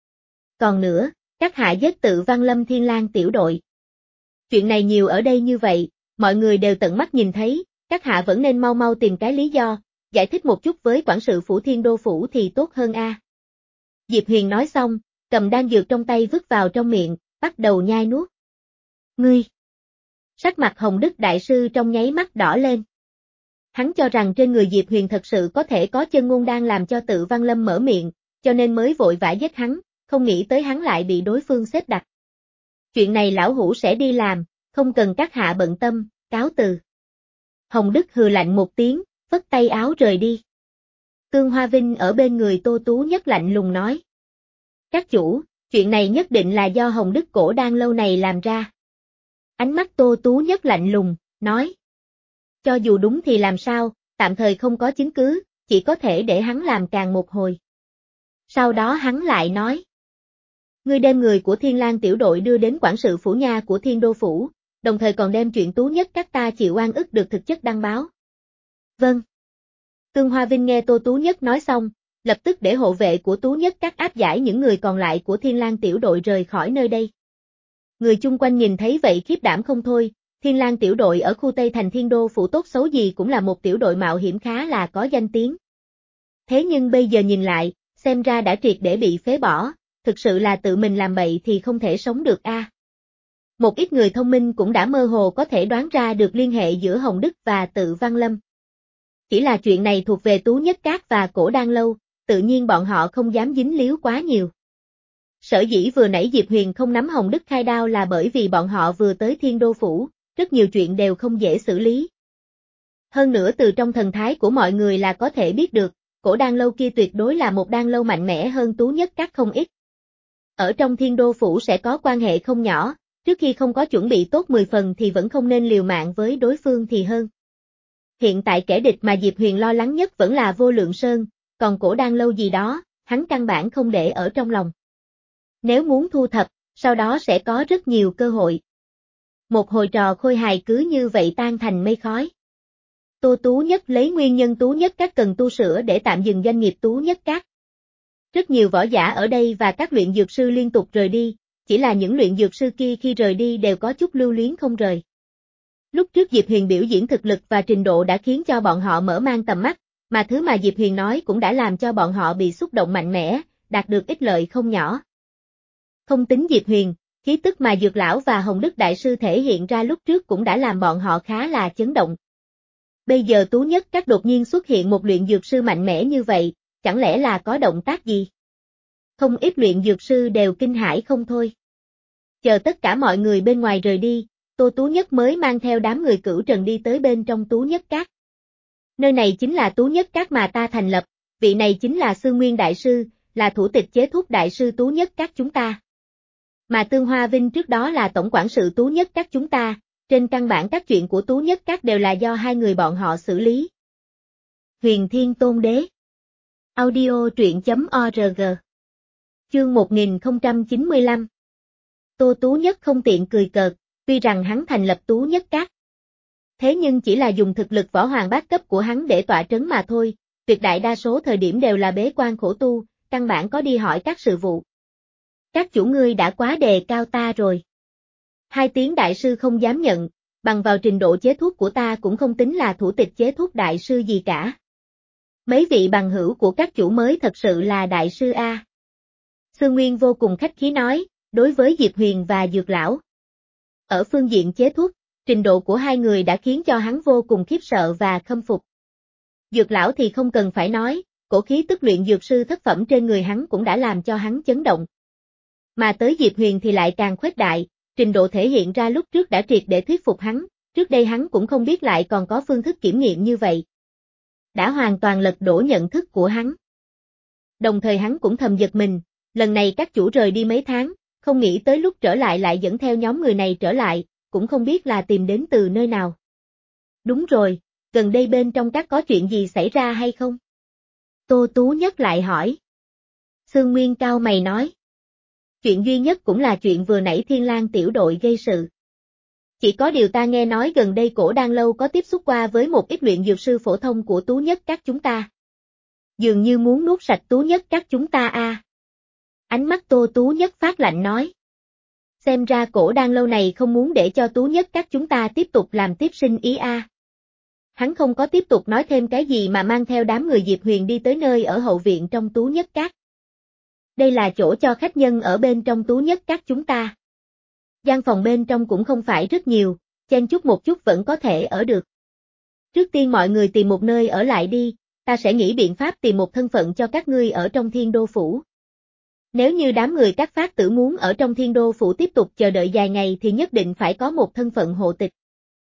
Còn nữa, các hạ giết Tự Văn Lâm Thiên Lang tiểu đội. Chuyện này nhiều ở đây như vậy, mọi người đều tận mắt nhìn thấy, các hạ vẫn nên mau mau tìm cái lý do, giải thích một chút với quản sự phủ Thiên Đô phủ thì tốt hơn a. Diệp Huyền nói xong, cầm đan dược trong tay vứt vào trong miệng, bắt đầu nhai nuốt. Ngươi! Sắc mặt Hồng Đức đại sư trong nháy mắt đỏ lên. Hắn cho rằng trên người Diệp Huyền thật sự có thể có chân ngôn đan làm cho Tự Văn Lâm mở miệng, cho nên mới vội vã giết hắn, không nghĩ tới hắn lại bị đối phương xếp đặt. Chuyện này lão hủ sẽ đi làm, không cần các hạ bận tâm, cáo từ. Hồng Đức hừ lạnh một tiếng, phất tay áo rời đi. Tương Hoa Vinh ở bên người Tô Tú Nhất lạnh lùng nói. Các chủ, chuyện này nhất định là do Hồng Đức Cổ Đan Lâu này làm ra. Ánh mắt Tô Tú Nhất lạnh lùng, nói. Cho dù đúng thì làm sao, tạm thời không có chứng cứ, chỉ có thể để hắn làm càng một hồi. Sau đó hắn lại nói. Ngươi đem người của Thiên Lang tiểu đội đưa đến quản sự phủ nha của Thiên Đô phủ, đồng thời còn đem chuyện Tú Nhất các ta chịu oan ức được thực chất đăng báo. Vâng. Tương Hoa Vinh nghe Tô Tú Nhất nói xong, lập tức để hộ vệ của Tú Nhất các áp giải những người còn lại của Thiên Lang tiểu đội rời khỏi nơi đây. Người chung quanh nhìn thấy vậy khiếp đảm không thôi, Thiên Lang tiểu đội ở khu Tây thành Thiên Đô phủ tốt xấu gì cũng là một tiểu đội mạo hiểm khá là có danh tiếng. Thế nhưng bây giờ nhìn lại, xem ra đã triệt để bị phế bỏ, thực sự là tự mình làm bậy thì không thể sống được a. À. Một ít người thông minh cũng đã mơ hồ có thể đoán ra được liên hệ giữa Hồng Đức và Tự Văn Lâm. Chỉ là chuyện này thuộc về Tú Nhất Các và Cổ Đan Lâu, tự nhiên bọn họ không dám dính líu quá nhiều. Sở dĩ vừa nãy Diệp Huyền không nắm Hồng Đức khai đao là bởi vì bọn họ vừa tới Thiên Đô phủ, rất nhiều chuyện đều không dễ xử lý. Hơn nữa từ trong thần thái của mọi người là có thể biết được, Cổ Đan Lâu kia tuyệt đối là một đan lâu mạnh mẽ hơn Tú Nhất Các không ít. Ở trong Thiên Đô phủ sẽ có quan hệ không nhỏ, trước khi không có chuẩn bị tốt mười phần thì vẫn không nên liều mạng với đối phương thì hơn. Hiện tại kẻ địch mà Diệp Huyền lo lắng nhất vẫn là Vô Lượng Sơn, còn Cổ Đan Lâu gì đó, hắn căn bản không để ở trong lòng. Nếu muốn thu thập, sau đó sẽ có rất nhiều cơ hội. Một hồi trò khôi hài cứ như vậy tan thành mây khói. Tô Tú Nhất lấy nguyên nhân Tú Nhất Các cần tu sửa để tạm dừng doanh nghiệp Tú Nhất Các. Rất nhiều võ giả ở đây và các luyện dược sư liên tục rời đi, chỉ là những luyện dược sư kia khi rời đi đều có chút lưu luyến không rời. Lúc trước Diệp Huyền biểu diễn thực lực và trình độ đã khiến cho bọn họ mở mang tầm mắt, Mà thứ mà Diệp Huyền nói cũng đã làm cho bọn họ bị xúc động mạnh mẽ, đạt được ích lợi không nhỏ. Không tính Diệp Huyền, khí tức mà Dược Lão và Hồng Đức Đại Sư thể hiện ra lúc trước cũng đã làm bọn họ khá là chấn động. Bây giờ Tú Nhất Các đột nhiên xuất hiện một luyện dược sư mạnh mẽ như vậy, chẳng lẽ là có động tác gì? Không ít luyện dược sư đều kinh hãi không thôi. Chờ tất cả mọi người bên ngoài rời đi, Tô Tú Nhất mới mang theo đám người Cửu Trần đi tới bên trong Tú Nhất Các. Nơi này chính là Tú Nhất Các mà ta thành lập, vị này chính là Sư Nguyên Đại Sư, là thủ tịch chế thuốc Đại Sư Tú Nhất Các chúng ta. Mà Tương Hoa Vinh trước đó là tổng quản sự Tú Nhất Các chúng ta, trên căn bản các chuyện của Tú Nhất Các đều là do hai người bọn họ xử lý. Huyền Thiên Tôn Đế. Audio truyện.org. Chương một nghìn không trăm chín mươi lăm. Tô Tú Nhất không tiện cười cợt, tuy rằng hắn thành lập Tú Nhất Các. Thế nhưng chỉ là dùng thực lực võ hoàng bát cấp của hắn để tọa trấn mà thôi, tuyệt đại đa số thời điểm đều là bế quan khổ tu, căn bản có đi hỏi các sự vụ. Các chủ ngươi đã quá đề cao ta rồi. Hai tiếng đại sư không dám nhận, bằng vào trình độ chế thuốc của ta cũng không tính là thủ tịch chế thuốc đại sư gì cả. Mấy vị bằng hữu của các chủ mới thật sự là đại sư A. Sư Nguyên vô cùng khách khí nói, đối với Diệp Huyền và Dược Lão. Ở phương diện chế thuốc, trình độ của hai người đã khiến cho hắn vô cùng khiếp sợ và khâm phục. Dược Lão thì không cần phải nói, cổ khí tức luyện dược sư thất phẩm trên người hắn cũng đã làm cho hắn chấn động. Mà tới Diệp Huyền thì lại càng khuếch đại, trình độ thể hiện ra lúc trước đã triệt để thuyết phục hắn, trước đây hắn cũng không biết lại còn có phương thức kiểm nghiệm như vậy. Đã hoàn toàn lật đổ nhận thức của hắn. Đồng thời hắn cũng thầm giật mình, lần này các chủ rời đi mấy tháng, không nghĩ tới lúc trở lại lại dẫn theo nhóm người này trở lại, cũng không biết là tìm đến từ nơi nào. Đúng rồi, gần đây bên trong các có chuyện gì xảy ra hay không? Tô Tú Nhất lại hỏi. Sương Nguyên cao mày nói. Chuyện duy nhất cũng là chuyện vừa nãy Thiên Lang tiểu đội gây sự. Chỉ có điều ta nghe nói gần đây Cổ Đan Lâu có tiếp xúc qua với một ít luyện dược sư phổ thông của Tú Nhất Các chúng ta. Dường như muốn nuốt sạch Tú Nhất Các chúng ta a. À. Ánh mắt Tô Tú Nhất phát lạnh nói. Xem ra Cổ Đan Lâu này không muốn để cho Tú Nhất Các chúng ta tiếp tục làm tiếp sinh ý a. À. Hắn không có tiếp tục nói thêm cái gì mà mang theo đám người Diệp Huyền đi tới nơi ở hậu viện trong Tú Nhất Các. Đây là chỗ cho khách nhân ở bên trong Tú Nhất Các chúng ta. Gian phòng bên trong cũng không phải rất nhiều, chen chút một chút vẫn có thể ở được. Trước tiên mọi người tìm một nơi ở lại đi, ta sẽ nghĩ biện pháp tìm một thân phận cho các ngươi ở trong Thiên Đô Phủ. Nếu như đám người các phát tử muốn ở trong Thiên Đô Phủ tiếp tục chờ đợi dài ngày thì nhất định phải có một thân phận hộ tịch.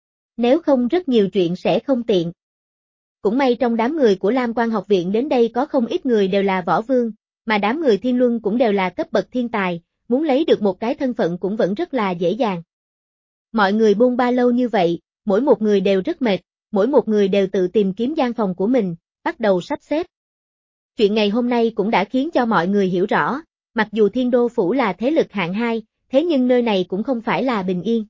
Nếu không rất nhiều chuyện sẽ không tiện. Cũng may trong đám người của Lam Quan học viện đến đây có không ít người đều là võ vương, mà đám người Thiên Luân cũng đều là cấp bậc thiên tài, muốn lấy được một cái thân phận cũng vẫn rất là dễ dàng. Mọi người bôn ba lâu như vậy, mỗi một người đều rất mệt, mỗi một người đều tự tìm kiếm gian phòng của mình, bắt đầu sắp xếp. Chuyện ngày hôm nay cũng đã khiến cho mọi người hiểu rõ, mặc dù Thiên Đô Phủ là thế lực hạng hai, thế nhưng nơi này cũng không phải là bình yên.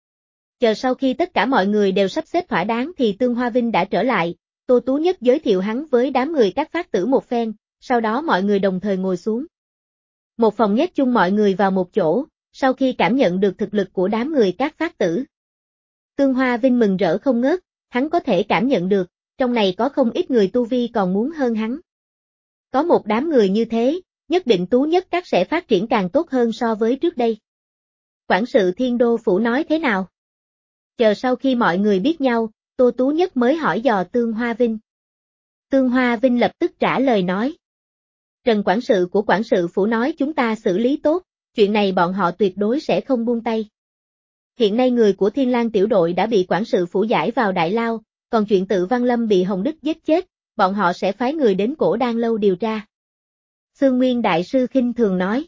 Chờ sau khi tất cả mọi người đều sắp xếp thỏa đáng thì Tương Hoa Vinh đã trở lại, Tô Tú Nhất giới thiệu hắn với đám người các phát tử một phen, sau đó mọi người đồng thời ngồi xuống. Một phòng nhét chung mọi người vào một chỗ, sau khi cảm nhận được thực lực của đám người các phát tử. Tương Hoa Vinh mừng rỡ không ngớt, hắn có thể cảm nhận được, trong này có không ít người tu vi còn muốn hơn hắn. Có một đám người như thế, nhất định Tú Nhất Các sẽ phát triển càng tốt hơn so với trước đây. Quản sự Thiên Đô Phủ nói thế nào? Chờ sau khi mọi người biết nhau, Tô Tú Nhất mới hỏi dò Tương Hoa Vinh. Tương Hoa Vinh lập tức trả lời nói. Trần quản sự của quản sự phủ nói chúng ta xử lý tốt, chuyện này bọn họ tuyệt đối sẽ không buông tay. Hiện nay người của Thiên Lang tiểu đội đã bị quản sự phủ giải vào đại lao, còn chuyện Tự Văn Lâm bị Hồng Đức giết chết, bọn họ sẽ phái người đến Cổ Đan Lâu điều tra. Sương Nguyên Đại Sư khinh thường nói.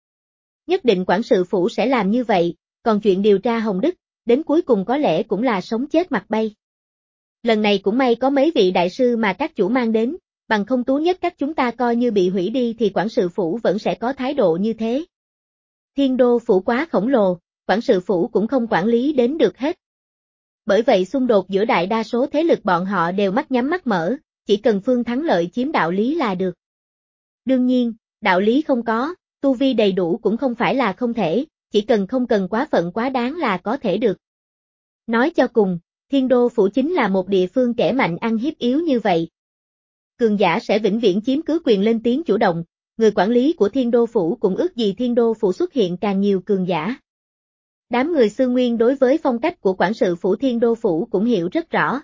Nhất định quản sự phủ sẽ làm như vậy, còn chuyện điều tra Hồng Đức, đến cuối cùng có lẽ cũng là sống chết mặt bay. Lần này cũng may có mấy vị đại sư mà các chủ mang đến, bằng không Tú Nhất Các chúng ta coi như bị hủy đi thì quản sự phủ vẫn sẽ có thái độ như thế. Thiên Đô Phủ quá khổng lồ, quản sự phủ cũng không quản lý đến được hết. Bởi vậy xung đột giữa đại đa số thế lực bọn họ đều mắt nhắm mắt mở, chỉ cần phương thắng lợi chiếm đạo lý là được. Đương nhiên, đạo lý không có, tu vi đầy đủ cũng không phải là không thể, chỉ cần không cần quá phận quá đáng là có thể được. Nói cho cùng, Thiên Đô Phủ chính là một địa phương kẻ mạnh ăn hiếp yếu như vậy. cường giả sẽ vĩnh viễn chiếm cứ quyền lên tiếng chủ động, người quản lý của Thiên Đô Phủ cũng ước gì Thiên Đô Phủ xuất hiện càng nhiều cường giả. Đám người Xương Nguyên đối với phong cách của quản sự phủ Thiên Đô Phủ cũng hiểu rất rõ.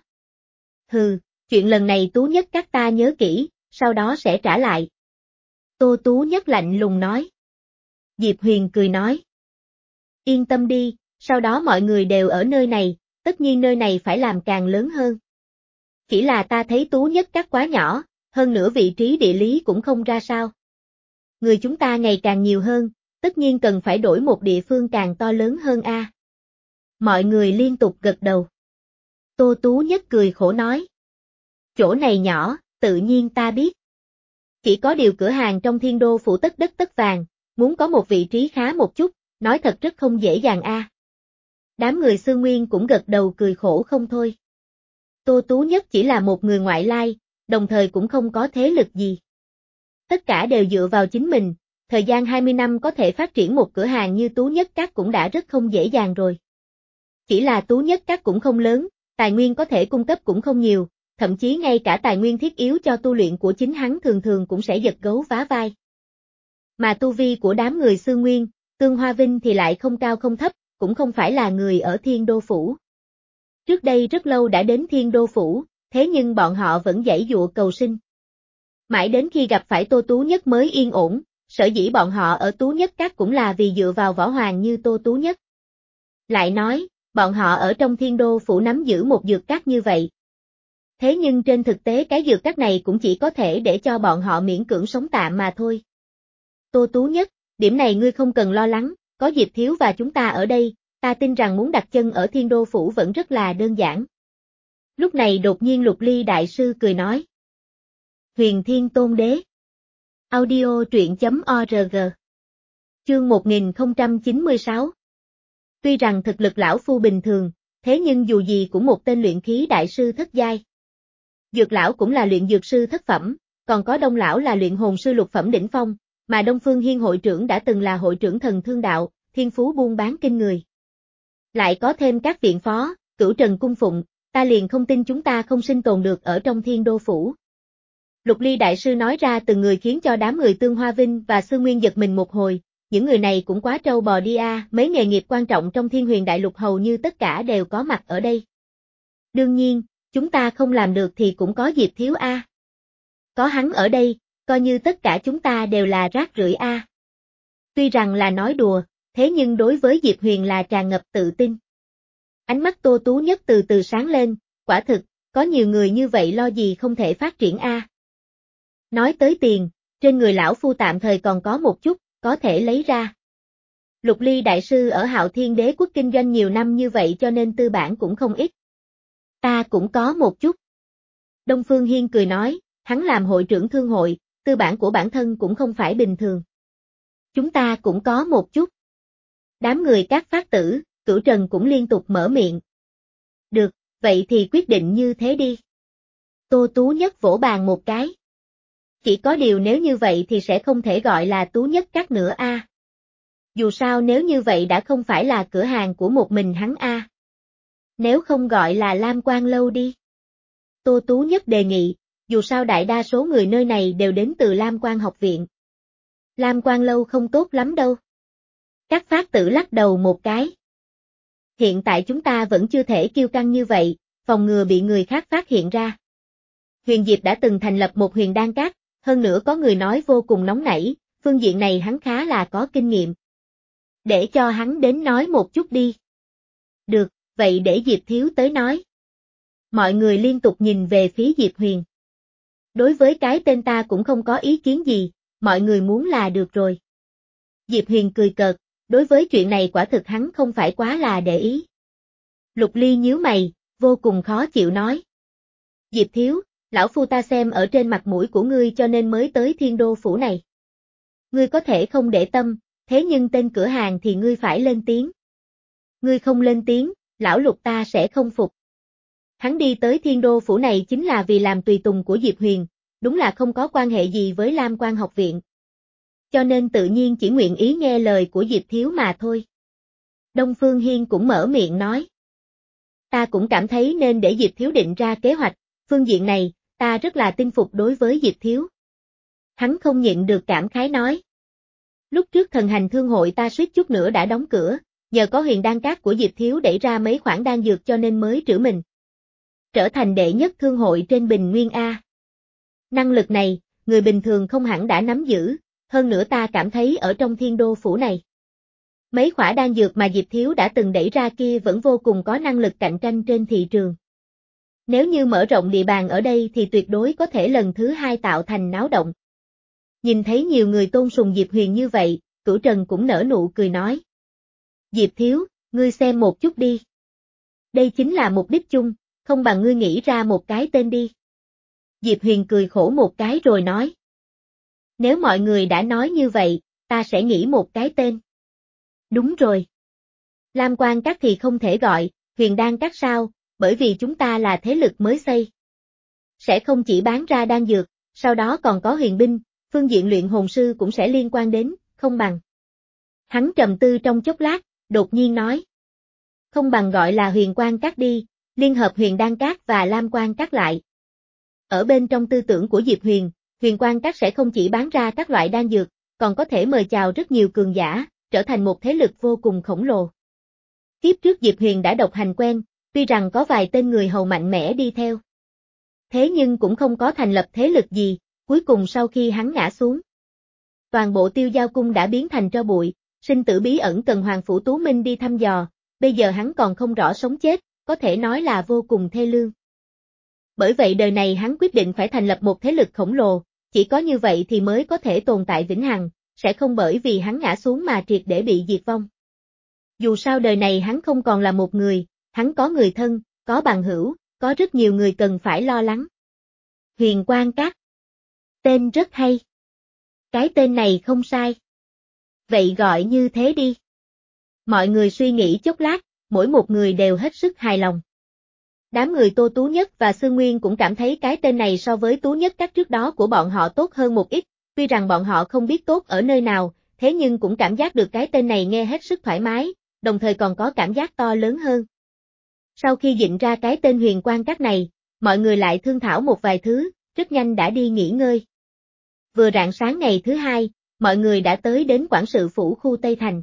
Hừ, chuyện lần này Tú Nhất các ta nhớ kỹ, sau đó sẽ trả lại. Tô Tú Nhất lạnh lùng nói. Diệp Huyền cười nói. Yên tâm đi, sau đó mọi người đều ở nơi này, tất nhiên nơi này phải làm càng lớn hơn. Chỉ là ta thấy Tú Nhất các quá nhỏ, hơn nữa vị trí địa lý cũng không ra sao. Người chúng ta ngày càng nhiều hơn, tất nhiên cần phải đổi một địa phương càng to lớn hơn a. À. Mọi người liên tục gật đầu. Tô Tú Nhất cười khổ nói. Chỗ này nhỏ, tự nhiên ta biết. Chỉ có điều cửa hàng trong Thiên Đô Phủ tất đất tất vàng, muốn có một vị trí khá một chút, nói thật rất không dễ dàng a. À. Đám người Xương Nguyên cũng gật đầu cười khổ không thôi. Tô Tú Nhất chỉ là một người ngoại lai, đồng thời cũng không có thế lực gì. Tất cả đều dựa vào chính mình, thời gian hai mươi năm có thể phát triển một cửa hàng như Tú Nhất Các cũng đã rất không dễ dàng rồi. Chỉ là Tú Nhất Các cũng không lớn, tài nguyên có thể cung cấp cũng không nhiều, thậm chí ngay cả tài nguyên thiết yếu cho tu luyện của chính hắn thường thường cũng sẽ giật gấu vá vai. Mà tu vi của đám người Xương Nguyên, Tương Hoa Vinh thì lại không cao không thấp, cũng không phải là người ở Thiên Đô Phủ. Trước đây rất lâu đã đến Thiên Đô Phủ, thế nhưng bọn họ vẫn giãy giụa cầu sinh. Mãi đến khi gặp phải Tô Tú Nhất mới yên ổn, sở dĩ bọn họ ở Tú Nhất Các cũng là vì dựa vào võ hoàng như Tô Tú Nhất. Lại nói, bọn họ ở trong Thiên Đô Phủ nắm giữ một dược các như vậy. Thế nhưng trên thực tế cái dược các này cũng chỉ có thể để cho bọn họ miễn cưỡng sống tạm mà thôi. Tô Tú Nhất, điểm này ngươi không cần lo lắng, có Diệp Thiếu và chúng ta ở đây, ta tin rằng muốn đặt chân ở Thiên Đô Phủ vẫn rất là đơn giản. Lúc này đột nhiên Lục Ly Đại Sư cười nói. Huyền Thiên Tôn Đế. Audio truyện chấm org. Chương một nghìn không trăm chín mươi sáu. Tuy rằng thực lực lão phu bình thường, thế nhưng dù gì cũng một tên luyện khí đại sư thất giai. Dược lão cũng là luyện dược sư thất phẩm, còn có Đông lão là luyện hồn sư lục phẩm đỉnh phong, mà Đông Phương Hiên hội trưởng đã từng là hội trưởng thần thương đạo, thiên phú buôn bán kinh người. Lại có thêm các viện phó, Cửu Trần cung phụng, ta liền không tin chúng ta không sinh tồn được ở trong Thiên Đô Phủ. Lục Ly Đại Sư nói ra từng người khiến cho đám người Tương Hoa Vinh và Xương Nguyên giật mình một hồi, những người này cũng quá trâu bò đi a, à, mấy nghề nghiệp quan trọng trong Thiên Huyền Đại Lục hầu như tất cả đều có mặt ở đây. Đương nhiên, chúng ta không làm được thì cũng có Diệp Thiếu a. À. Có hắn ở đây, coi như tất cả chúng ta đều là rác rưởi a. À. Tuy rằng là nói đùa, thế nhưng đối với Diệp Huyền là tràn ngập tự tin. Ánh mắt Tô Tú Nhất từ từ sáng lên, quả thực, có nhiều người như vậy lo gì không thể phát triển a. À. Nói tới tiền, trên người lão phu tạm thời còn có một chút, có thể lấy ra. Lục Ly Đại Sư ở Hạo Thiên Đế quốc kinh doanh nhiều năm như vậy cho nên tư bản cũng không ít. Ta cũng có một chút. Đông Phương Hiên cười nói, hắn làm hội trưởng thương hội, tư bản của bản thân cũng không phải bình thường. Chúng ta cũng có một chút. Đám người các phát tử, Cửu Trần cũng liên tục mở miệng. Được, vậy thì quyết định như thế đi. Tô Tú Nhất vỗ bàn một cái. Chỉ có điều nếu như vậy thì sẽ không thể gọi là Tú Nhất Các nữa a. À. Dù sao nếu như vậy đã không phải là cửa hàng của một mình hắn a. À. Nếu không gọi là Lam Quan Lâu đi. Tô Tú Nhất đề nghị, dù sao đại đa số người nơi này đều đến từ Lam Quan học viện. Lam Quan Lâu không tốt lắm đâu. Các phát tử lắc đầu một cái. Hiện tại chúng ta vẫn chưa thể kiêu căng như vậy, phòng ngừa bị người khác phát hiện ra. Huyền Diệp đã từng thành lập một huyền đan các, hơn nữa có người nói vô cùng nóng nảy, phương diện này hắn khá là có kinh nghiệm. Để cho hắn đến nói một chút đi. Được, vậy để Diệp Thiếu tới nói. Mọi người liên tục nhìn về phía Diệp Huyền. Đối với cái tên ta cũng không có ý kiến gì, mọi người muốn là được rồi. Diệp Huyền cười cợt, đối với chuyện này quả thực hắn không phải quá là để ý. Lục Ly nhíu mày, vô cùng khó chịu nói. Diệp Thiếu, lão phu ta xem ở trên mặt mũi của ngươi cho nên mới tới Thiên Đô Phủ này. Ngươi có thể không để tâm, thế nhưng tên cửa hàng thì ngươi phải lên tiếng. Ngươi không lên tiếng, lão Lục ta sẽ không phục. Hắn đi tới Thiên Đô Phủ này chính là vì làm tùy tùng của Diệp Huyền, đúng là không có quan hệ gì với Lam Quan học viện. Cho nên tự nhiên chỉ nguyện ý nghe lời của Diệp Thiếu mà thôi. Đông Phương Hiên cũng mở miệng nói. Ta cũng cảm thấy nên để Diệp Thiếu định ra kế hoạch, phương diện này, ta rất là tin phục đối với Diệp Thiếu. Hắn không nhịn được cảm khái nói. Lúc trước thần hành thương hội ta suýt chút nữa đã đóng cửa, nhờ có huyền đan cát của Diệp Thiếu đẩy ra mấy khoản đan dược cho nên mới trữ mình. Trở thành đệ nhất thương hội trên Bình Nguyên A. Năng lực này, người bình thường không hẳn đã nắm giữ, hơn nữa ta cảm thấy ở trong thiên đô phủ này. Mấy khỏa đan dược mà Diệp Thiếu đã từng đẩy ra kia vẫn vô cùng có năng lực cạnh tranh trên thị trường. Nếu như mở rộng địa bàn ở đây thì tuyệt đối có thể lần thứ hai tạo thành náo động. Nhìn thấy nhiều người tôn sùng Diệp Huyền như vậy, Cửu Trần cũng nở nụ cười nói. Diệp Thiếu, ngươi xem một chút đi. Đây chính là mục đích chung, không bằng ngươi nghĩ ra một cái tên đi. Diệp Huyền cười khổ một cái rồi nói. Nếu mọi người đã nói như vậy, ta sẽ nghĩ một cái tên. Đúng rồi. Lam Quan Các thì không thể gọi, Huyền Đan Các sao, bởi vì chúng ta là thế lực mới xây. Sẽ không chỉ bán ra đan dược, sau đó còn có huyền binh, phương diện luyện hồn sư cũng sẽ liên quan đến, không bằng. Hắn trầm tư trong chốc lát, đột nhiên nói. Không bằng gọi là Huyền Quan Các đi, liên hợp Huyền Đan Các và Lam Quan Các lại. Ở bên trong tư tưởng của Diệp Huyền, Huyền Quan Các sẽ không chỉ bán ra các loại đan dược, còn có thể mời chào rất nhiều cường giả, trở thành một thế lực vô cùng khổng lồ. Kiếp trước Diệp Huyền đã độc hành quen, tuy rằng có vài tên người hầu mạnh mẽ đi theo. Thế nhưng cũng không có thành lập thế lực gì, cuối cùng sau khi hắn ngã xuống. Toàn bộ Tiêu Giao Cung đã biến thành tro bụi, sinh tử bí ẩn cần Hoàng Phủ Tú Minh đi thăm dò, bây giờ hắn còn không rõ sống chết, có thể nói là vô cùng thê lương. Bởi vậy đời này hắn quyết định phải thành lập một thế lực khổng lồ, chỉ có như vậy thì mới có thể tồn tại vĩnh hằng, sẽ không bởi vì hắn ngã xuống mà triệt để bị diệt vong. Dù sao đời này hắn không còn là một người, hắn có người thân, có bằng hữu, có rất nhiều người cần phải lo lắng. Huyền Quan Các. Tên rất hay. Cái tên này không sai. Vậy gọi như thế đi. Mọi người suy nghĩ chốc lát, mỗi một người đều hết sức hài lòng. Đám người Tô Tú Nhất và Sương Nguyên cũng cảm thấy cái tên này so với Tú Nhất Các trước đó của bọn họ tốt hơn một ít, tuy rằng bọn họ không biết tốt ở nơi nào, thế nhưng cũng cảm giác được cái tên này nghe hết sức thoải mái, đồng thời còn có cảm giác to lớn hơn. Sau khi định ra cái tên Huyền Quan Các này, mọi người lại thương thảo một vài thứ, rất nhanh đã đi nghỉ ngơi. Vừa rạng sáng ngày thứ hai, mọi người đã tới đến quản sự phủ khu Tây Thành.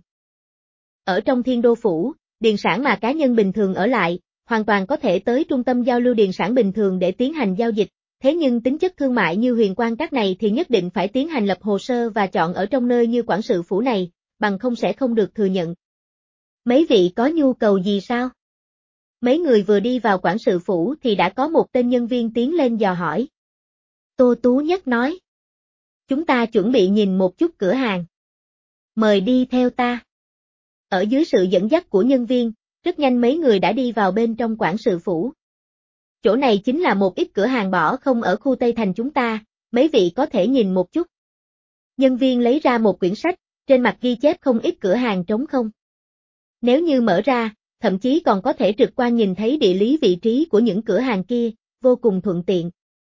Ở trong Thiên Đô Phủ, điền sản mà cá nhân bình thường ở lại, hoàn toàn có thể tới trung tâm giao lưu điền sản bình thường để tiến hành giao dịch, thế nhưng tính chất thương mại như Huyền Quan Các này thì nhất định phải tiến hành lập hồ sơ và chọn ở trong nơi như quản sự phủ này, bằng không sẽ không được thừa nhận. Mấy vị có nhu cầu gì sao? Mấy người vừa đi vào quản sự phủ thì đã có một tên nhân viên tiến lên dò hỏi. Tô Tú Nhất nói. Chúng ta chuẩn bị nhìn một chút cửa hàng. Mời đi theo ta. Ở dưới sự dẫn dắt của nhân viên, rất nhanh mấy người đã đi vào bên trong quản sự phủ. Chỗ này chính là một ít cửa hàng bỏ không ở khu Tây Thành chúng ta, mấy vị có thể nhìn một chút. Nhân viên lấy ra một quyển sách, trên mặt ghi chép không ít cửa hàng trống không. Nếu như mở ra, thậm chí còn có thể trực quan nhìn thấy địa lý vị trí của những cửa hàng kia, vô cùng thuận tiện.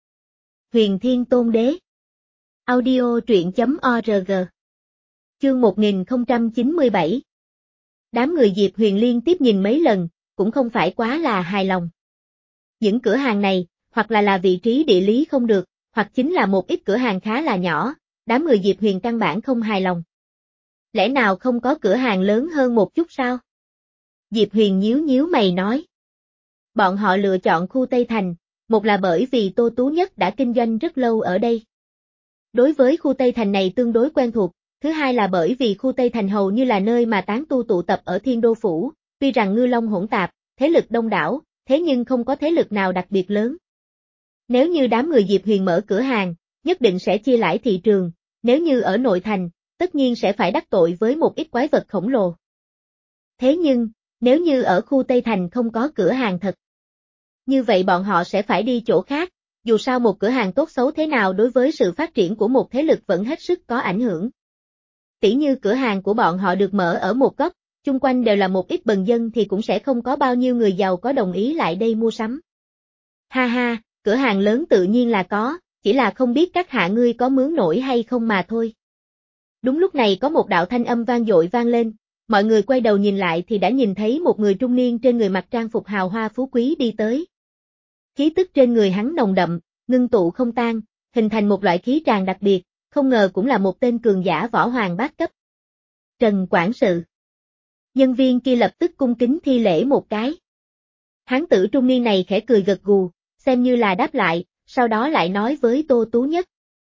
Huyền Thiên Tôn Đế. Audio truyện chấm org. Chương một nghìn không trăm chín mươi bảy. Đám người Diệp Huyền liên tiếp nhìn mấy lần, cũng không phải quá là hài lòng. Những cửa hàng này, hoặc là là vị trí địa lý không được, hoặc chính là một ít cửa hàng khá là nhỏ, đám người Diệp Huyền căn bản không hài lòng. Lẽ nào không có cửa hàng lớn hơn một chút sao? Diệp Huyền nhíu nhíu mày nói. Bọn họ lựa chọn khu Tây Thành, một là bởi vì Tô Tú Nhất đã kinh doanh rất lâu ở đây. Đối với khu Tây Thành này tương đối quen thuộc, thứ hai là bởi vì khu Tây Thành hầu như là nơi mà tán tu tụ tập ở Thiên Đô Phủ, tuy rằng ngư long hỗn tạp, thế lực đông đảo, thế nhưng không có thế lực nào đặc biệt lớn. Nếu như đám người Diệp Huyền mở cửa hàng, nhất định sẽ chia lãi thị trường, nếu như ở nội thành, tất nhiên sẽ phải đắc tội với một ít quái vật khổng lồ. Thế nhưng, nếu như ở khu Tây Thành không có cửa hàng thật, như vậy bọn họ sẽ phải đi chỗ khác, dù sao một cửa hàng tốt xấu thế nào đối với sự phát triển của một thế lực vẫn hết sức có ảnh hưởng. Tỉ như cửa hàng của bọn họ được mở ở một góc, chung quanh đều là một ít bần dân thì cũng sẽ không có bao nhiêu người giàu có đồng ý lại đây mua sắm. Ha ha, cửa hàng lớn tự nhiên là có, chỉ là không biết các hạ ngươi có mướn nổi hay không mà thôi. Đúng lúc này có một đạo thanh âm vang dội vang lên, mọi người quay đầu nhìn lại thì đã nhìn thấy một người trung niên trên người mặc trang phục hào hoa phú quý đi tới. Khí tức trên người hắn nồng đậm, ngưng tụ không tan, hình thành một loại khí tràng đặc biệt, không ngờ cũng là một tên cường giả võ hoàng bát cấp. Trần quản sự. Nhân viên kia lập tức cung kính thi lễ một cái. Hán tử trung niên này khẽ cười gật gù, xem như là đáp lại, sau đó lại nói với Tô Tú Nhất.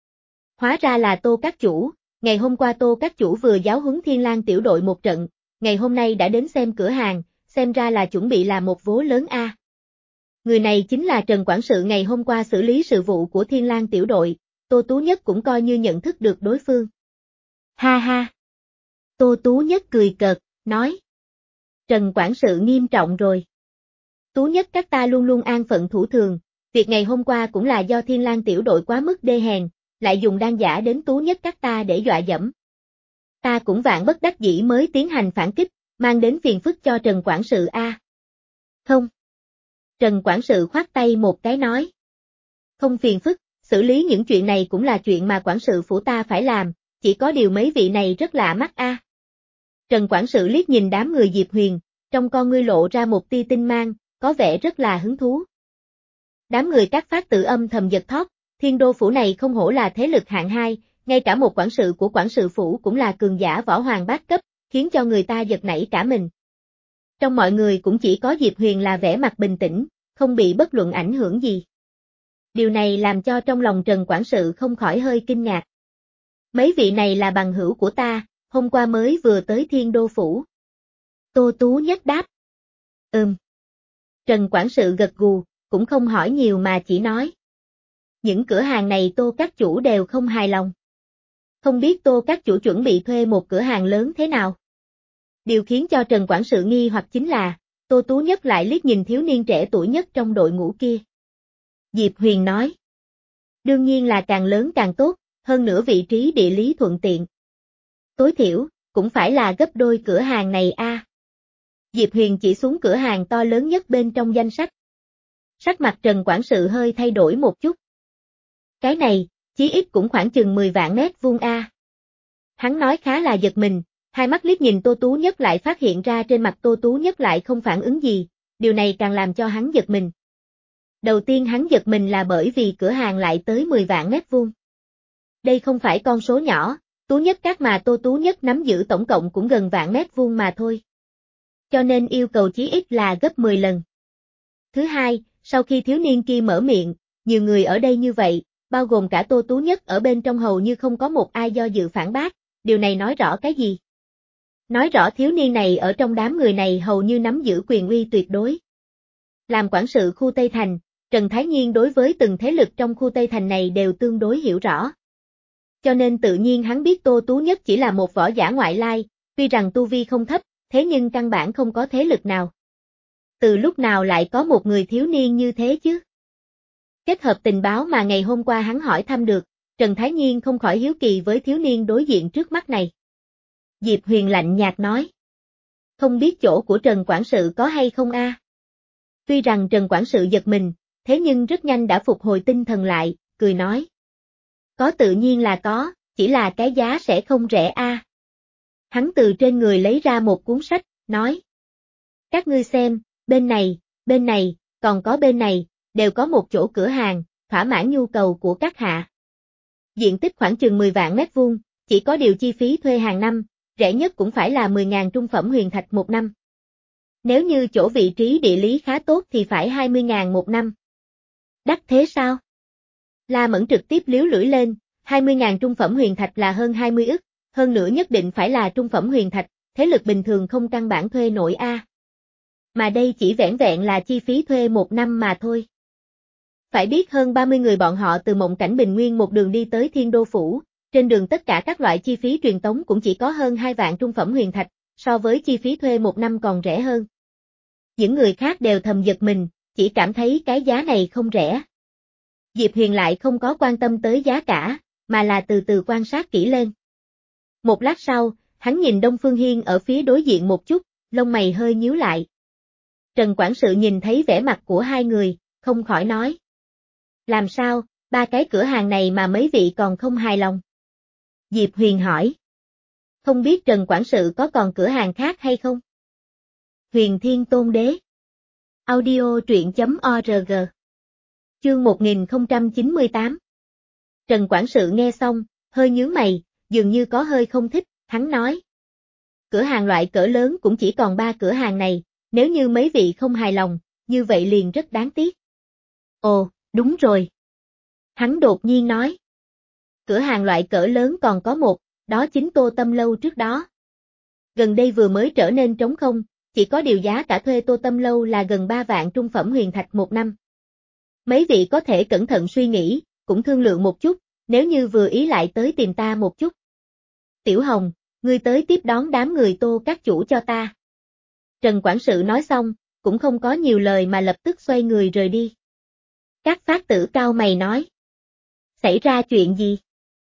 Hóa ra là Tô các chủ, ngày hôm qua Tô các chủ vừa giáo huấn Thiên Lang tiểu đội một trận, ngày hôm nay đã đến xem cửa hàng, xem ra là chuẩn bị làm một vố lớn a. Người này chính là Trần quản sự ngày hôm qua xử lý sự vụ của Thiên Lang tiểu đội, Tô Tú Nhất cũng coi như nhận thức được đối phương. Ha ha. Tô Tú Nhất cười cợt, nói. Trần quản sự nghiêm trọng rồi. Tú Nhất các ta luôn luôn an phận thủ thường, việc ngày hôm qua cũng là do Thiên Lang tiểu đội quá mức đê hèn, lại dùng đan giả đến Tú Nhất các ta để dọa dẫm. Ta cũng vạn bất đắc dĩ mới tiến hành phản kích, mang đến phiền phức cho Trần quản sự a. Không. Trần quản sự khoát tay một cái nói. Không phiền phức, xử lý những chuyện này cũng là chuyện mà quản sự phủ ta phải làm, chỉ có điều mấy vị này rất lạ mắt a. Trần quản sự liếc nhìn đám người Diệp Huyền, trong con ngươi lộ ra một tia tinh mang, có vẻ rất là hứng thú. Đám người các phát tự âm thầm giật thót, Thiên Đô phủ này không hổ là thế lực hạng hai, ngay cả một quản sự của quản sự phủ cũng là cường giả võ hoàng bát cấp, khiến cho người ta giật nảy cả mình. Trong mọi người cũng chỉ có Diệp Huyền là vẻ mặt bình tĩnh, không bị bất luận ảnh hưởng gì. Điều này làm cho trong lòng Trần quản sự không khỏi hơi kinh ngạc. Mấy vị này là bằng hữu của ta, hôm qua mới vừa tới Thiên Đô phủ. Tô Tú Nhất đáp. Ừm. Trần quản sự gật gù, cũng không hỏi nhiều mà chỉ nói. Những cửa hàng này Tô các chủ đều không hài lòng. Không biết Tô các chủ chuẩn bị thuê một cửa hàng lớn thế nào? Điều khiến cho Trần quản sự nghi hoặc chính là, Tô Tú Nhất lại liếc nhìn thiếu niên trẻ tuổi nhất trong đội ngũ kia. Diệp Huyền nói. Đương nhiên là càng lớn càng tốt, hơn nữa vị trí địa lý thuận tiện. Tối thiểu, cũng phải là gấp đôi cửa hàng này a. Diệp Huyền chỉ xuống cửa hàng to lớn nhất bên trong danh sách. Sắc mặt Trần quản sự hơi thay đổi một chút. Cái này, chí ít cũng khoảng chừng mười vạn mét vuông a. Hắn nói khá là giật mình, hai mắt liếc nhìn Tô Tú Nhất lại phát hiện ra trên mặt Tô Tú Nhất lại không phản ứng gì, điều này càng làm cho hắn giật mình. Đầu tiên hắn giật mình là bởi vì cửa hàng lại tới mười vạn mét vuông. Đây không phải con số nhỏ, Tú Nhất các mà Tô Tú Nhất nắm giữ tổng cộng cũng gần vạn mét vuông mà thôi. Cho nên yêu cầu chí ít là gấp mười lần. Thứ hai, sau khi thiếu niên kia mở miệng, nhiều người ở đây như vậy, bao gồm cả Tô Tú Nhất ở bên trong hầu như không có một ai do dự phản bác, điều này nói rõ cái gì? Nói rõ thiếu niên này ở trong đám người này hầu như nắm giữ quyền uy tuyệt đối. Làm quản sự khu Tây Thành, Trần Thái Nhiên đối với từng thế lực trong khu Tây Thành này đều tương đối hiểu rõ. Cho nên tự nhiên hắn biết Tô Tú Nhất chỉ là một võ giả ngoại lai, tuy rằng tu vi không thấp, thế nhưng căn bản không có thế lực nào. Từ lúc nào lại có một người thiếu niên như thế chứ? Kết hợp tình báo mà ngày hôm qua hắn hỏi thăm được, Trần Thái Nhiên không khỏi hiếu kỳ với thiếu niên đối diện trước mắt này. Diệp Huyền lạnh nhạt nói. Không biết chỗ của Trần quản sự có hay không a? Tuy rằng Trần quản sự giật mình, thế nhưng rất nhanh đã phục hồi tinh thần lại, cười nói. Có tự nhiên là có, chỉ là cái giá sẽ không rẻ a. Hắn từ trên người lấy ra một cuốn sách, nói. Các ngươi xem, bên này, bên này, còn có bên này, đều có một chỗ cửa hàng, thỏa mãn nhu cầu của các hạ. Diện tích khoảng chừng mười vạn mét vuông, chỉ có điều chi phí thuê hàng năm, rẻ nhất cũng phải là mười nghìn trung phẩm huyền thạch một năm. Nếu như chỗ vị trí địa lý khá tốt thì phải hai mươi nghìn một năm. Đắt thế sao? La Mẫn trực tiếp liếu lưỡi lên, hai mươi nghìn trung phẩm huyền thạch là hơn hai mươi ức, hơn nữa nhất định phải là trung phẩm huyền thạch, thế lực bình thường không căn bản thuê nổi a. Mà đây chỉ vẻn vẹn là chi phí thuê một năm mà thôi. Phải biết hơn ba mươi người bọn họ từ Mộng Cảnh Bình Nguyên một đường đi tới Thiên Đô Phủ, trên đường tất cả các loại chi phí truyền tống cũng chỉ có hơn hai vạn trung phẩm huyền thạch, so với chi phí thuê một năm còn rẻ hơn. Những người khác đều thầm giật mình, chỉ cảm thấy cái giá này không rẻ. Diệp Huyền lại không có quan tâm tới giá cả, mà là từ từ quan sát kỹ lên. Một lát sau, hắn nhìn Đông Phương Hiên ở phía đối diện một chút, lông mày hơi nhíu lại. Trần quản sự nhìn thấy vẻ mặt của hai người, không khỏi nói. Làm sao, ba cái cửa hàng này mà mấy vị còn không hài lòng? Diệp Huyền hỏi. Không biết Trần quản sự có còn cửa hàng khác hay không? Huyền Thiên Tôn Đế. Audio truyện chấm org Chương một nghìn không trăm chín mươi tám. Trần quản sự nghe xong, hơi nhướng mày, dường như có hơi không thích, hắn nói. Cửa hàng loại cỡ lớn cũng chỉ còn ba cửa hàng này, nếu như mấy vị không hài lòng, như vậy liền rất đáng tiếc. Ồ, đúng rồi. Hắn đột nhiên nói. Cửa hàng loại cỡ lớn còn có một, đó chính Tô Tâm Lâu trước đó. Gần đây vừa mới trở nên trống không, chỉ có điều giá cả thuê Tô Tâm Lâu là gần ba vạn trung phẩm huyền thạch một năm. Mấy vị có thể cẩn thận suy nghĩ, cũng thương lượng một chút, nếu như vừa ý lại tới tìm ta một chút. Tiểu Hồng, ngươi tới tiếp đón đám người Tô các chủ cho ta. Trần quản sự nói xong, cũng không có nhiều lời mà lập tức xoay người rời đi. Các phát tử cao mày nói. Xảy ra chuyện gì?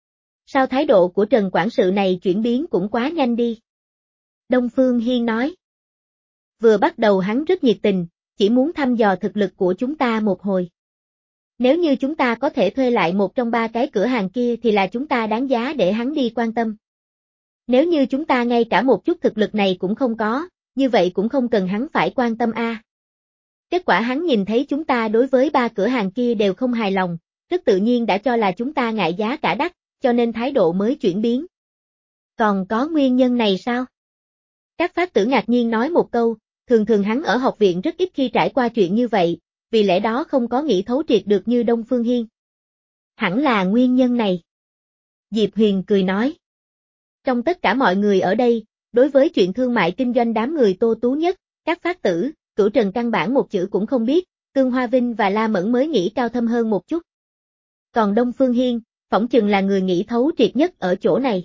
Sao thái độ của Trần quản sự này chuyển biến cũng quá nhanh đi? Đông Phương Hiên nói. Vừa bắt đầu hắn rất nhiệt tình, chỉ muốn thăm dò thực lực của chúng ta một hồi. Nếu như chúng ta có thể thuê lại một trong ba cái cửa hàng kia thì là chúng ta đáng giá để hắn đi quan tâm. Nếu như chúng ta ngay cả một chút thực lực này cũng không có, như vậy cũng không cần hắn phải quan tâm a. À. Kết quả hắn nhìn thấy chúng ta đối với ba cửa hàng kia đều không hài lòng, rất tự nhiên đã cho là chúng ta ngại giá cả đắt, cho nên thái độ mới chuyển biến. Còn có nguyên nhân này sao? Các phát tử ngạc nhiên nói một câu, thường thường hắn ở học viện rất ít khi trải qua chuyện như vậy, vì lẽ đó không có nghĩ thấu triệt được như Đông Phương Hiên. Hẳn là nguyên nhân này. Diệp Huyền cười nói. Trong tất cả mọi người ở đây, đối với chuyện thương mại kinh doanh đám người Tô Tú Nhất, các phát tử, Cửu Trần căn bản một chữ cũng không biết, Tương Hoa Vinh và La Mẫn mới nghĩ cao thâm hơn một chút. Còn Đông Phương Hiên, phỏng chừng là người nghĩ thấu triệt nhất ở chỗ này.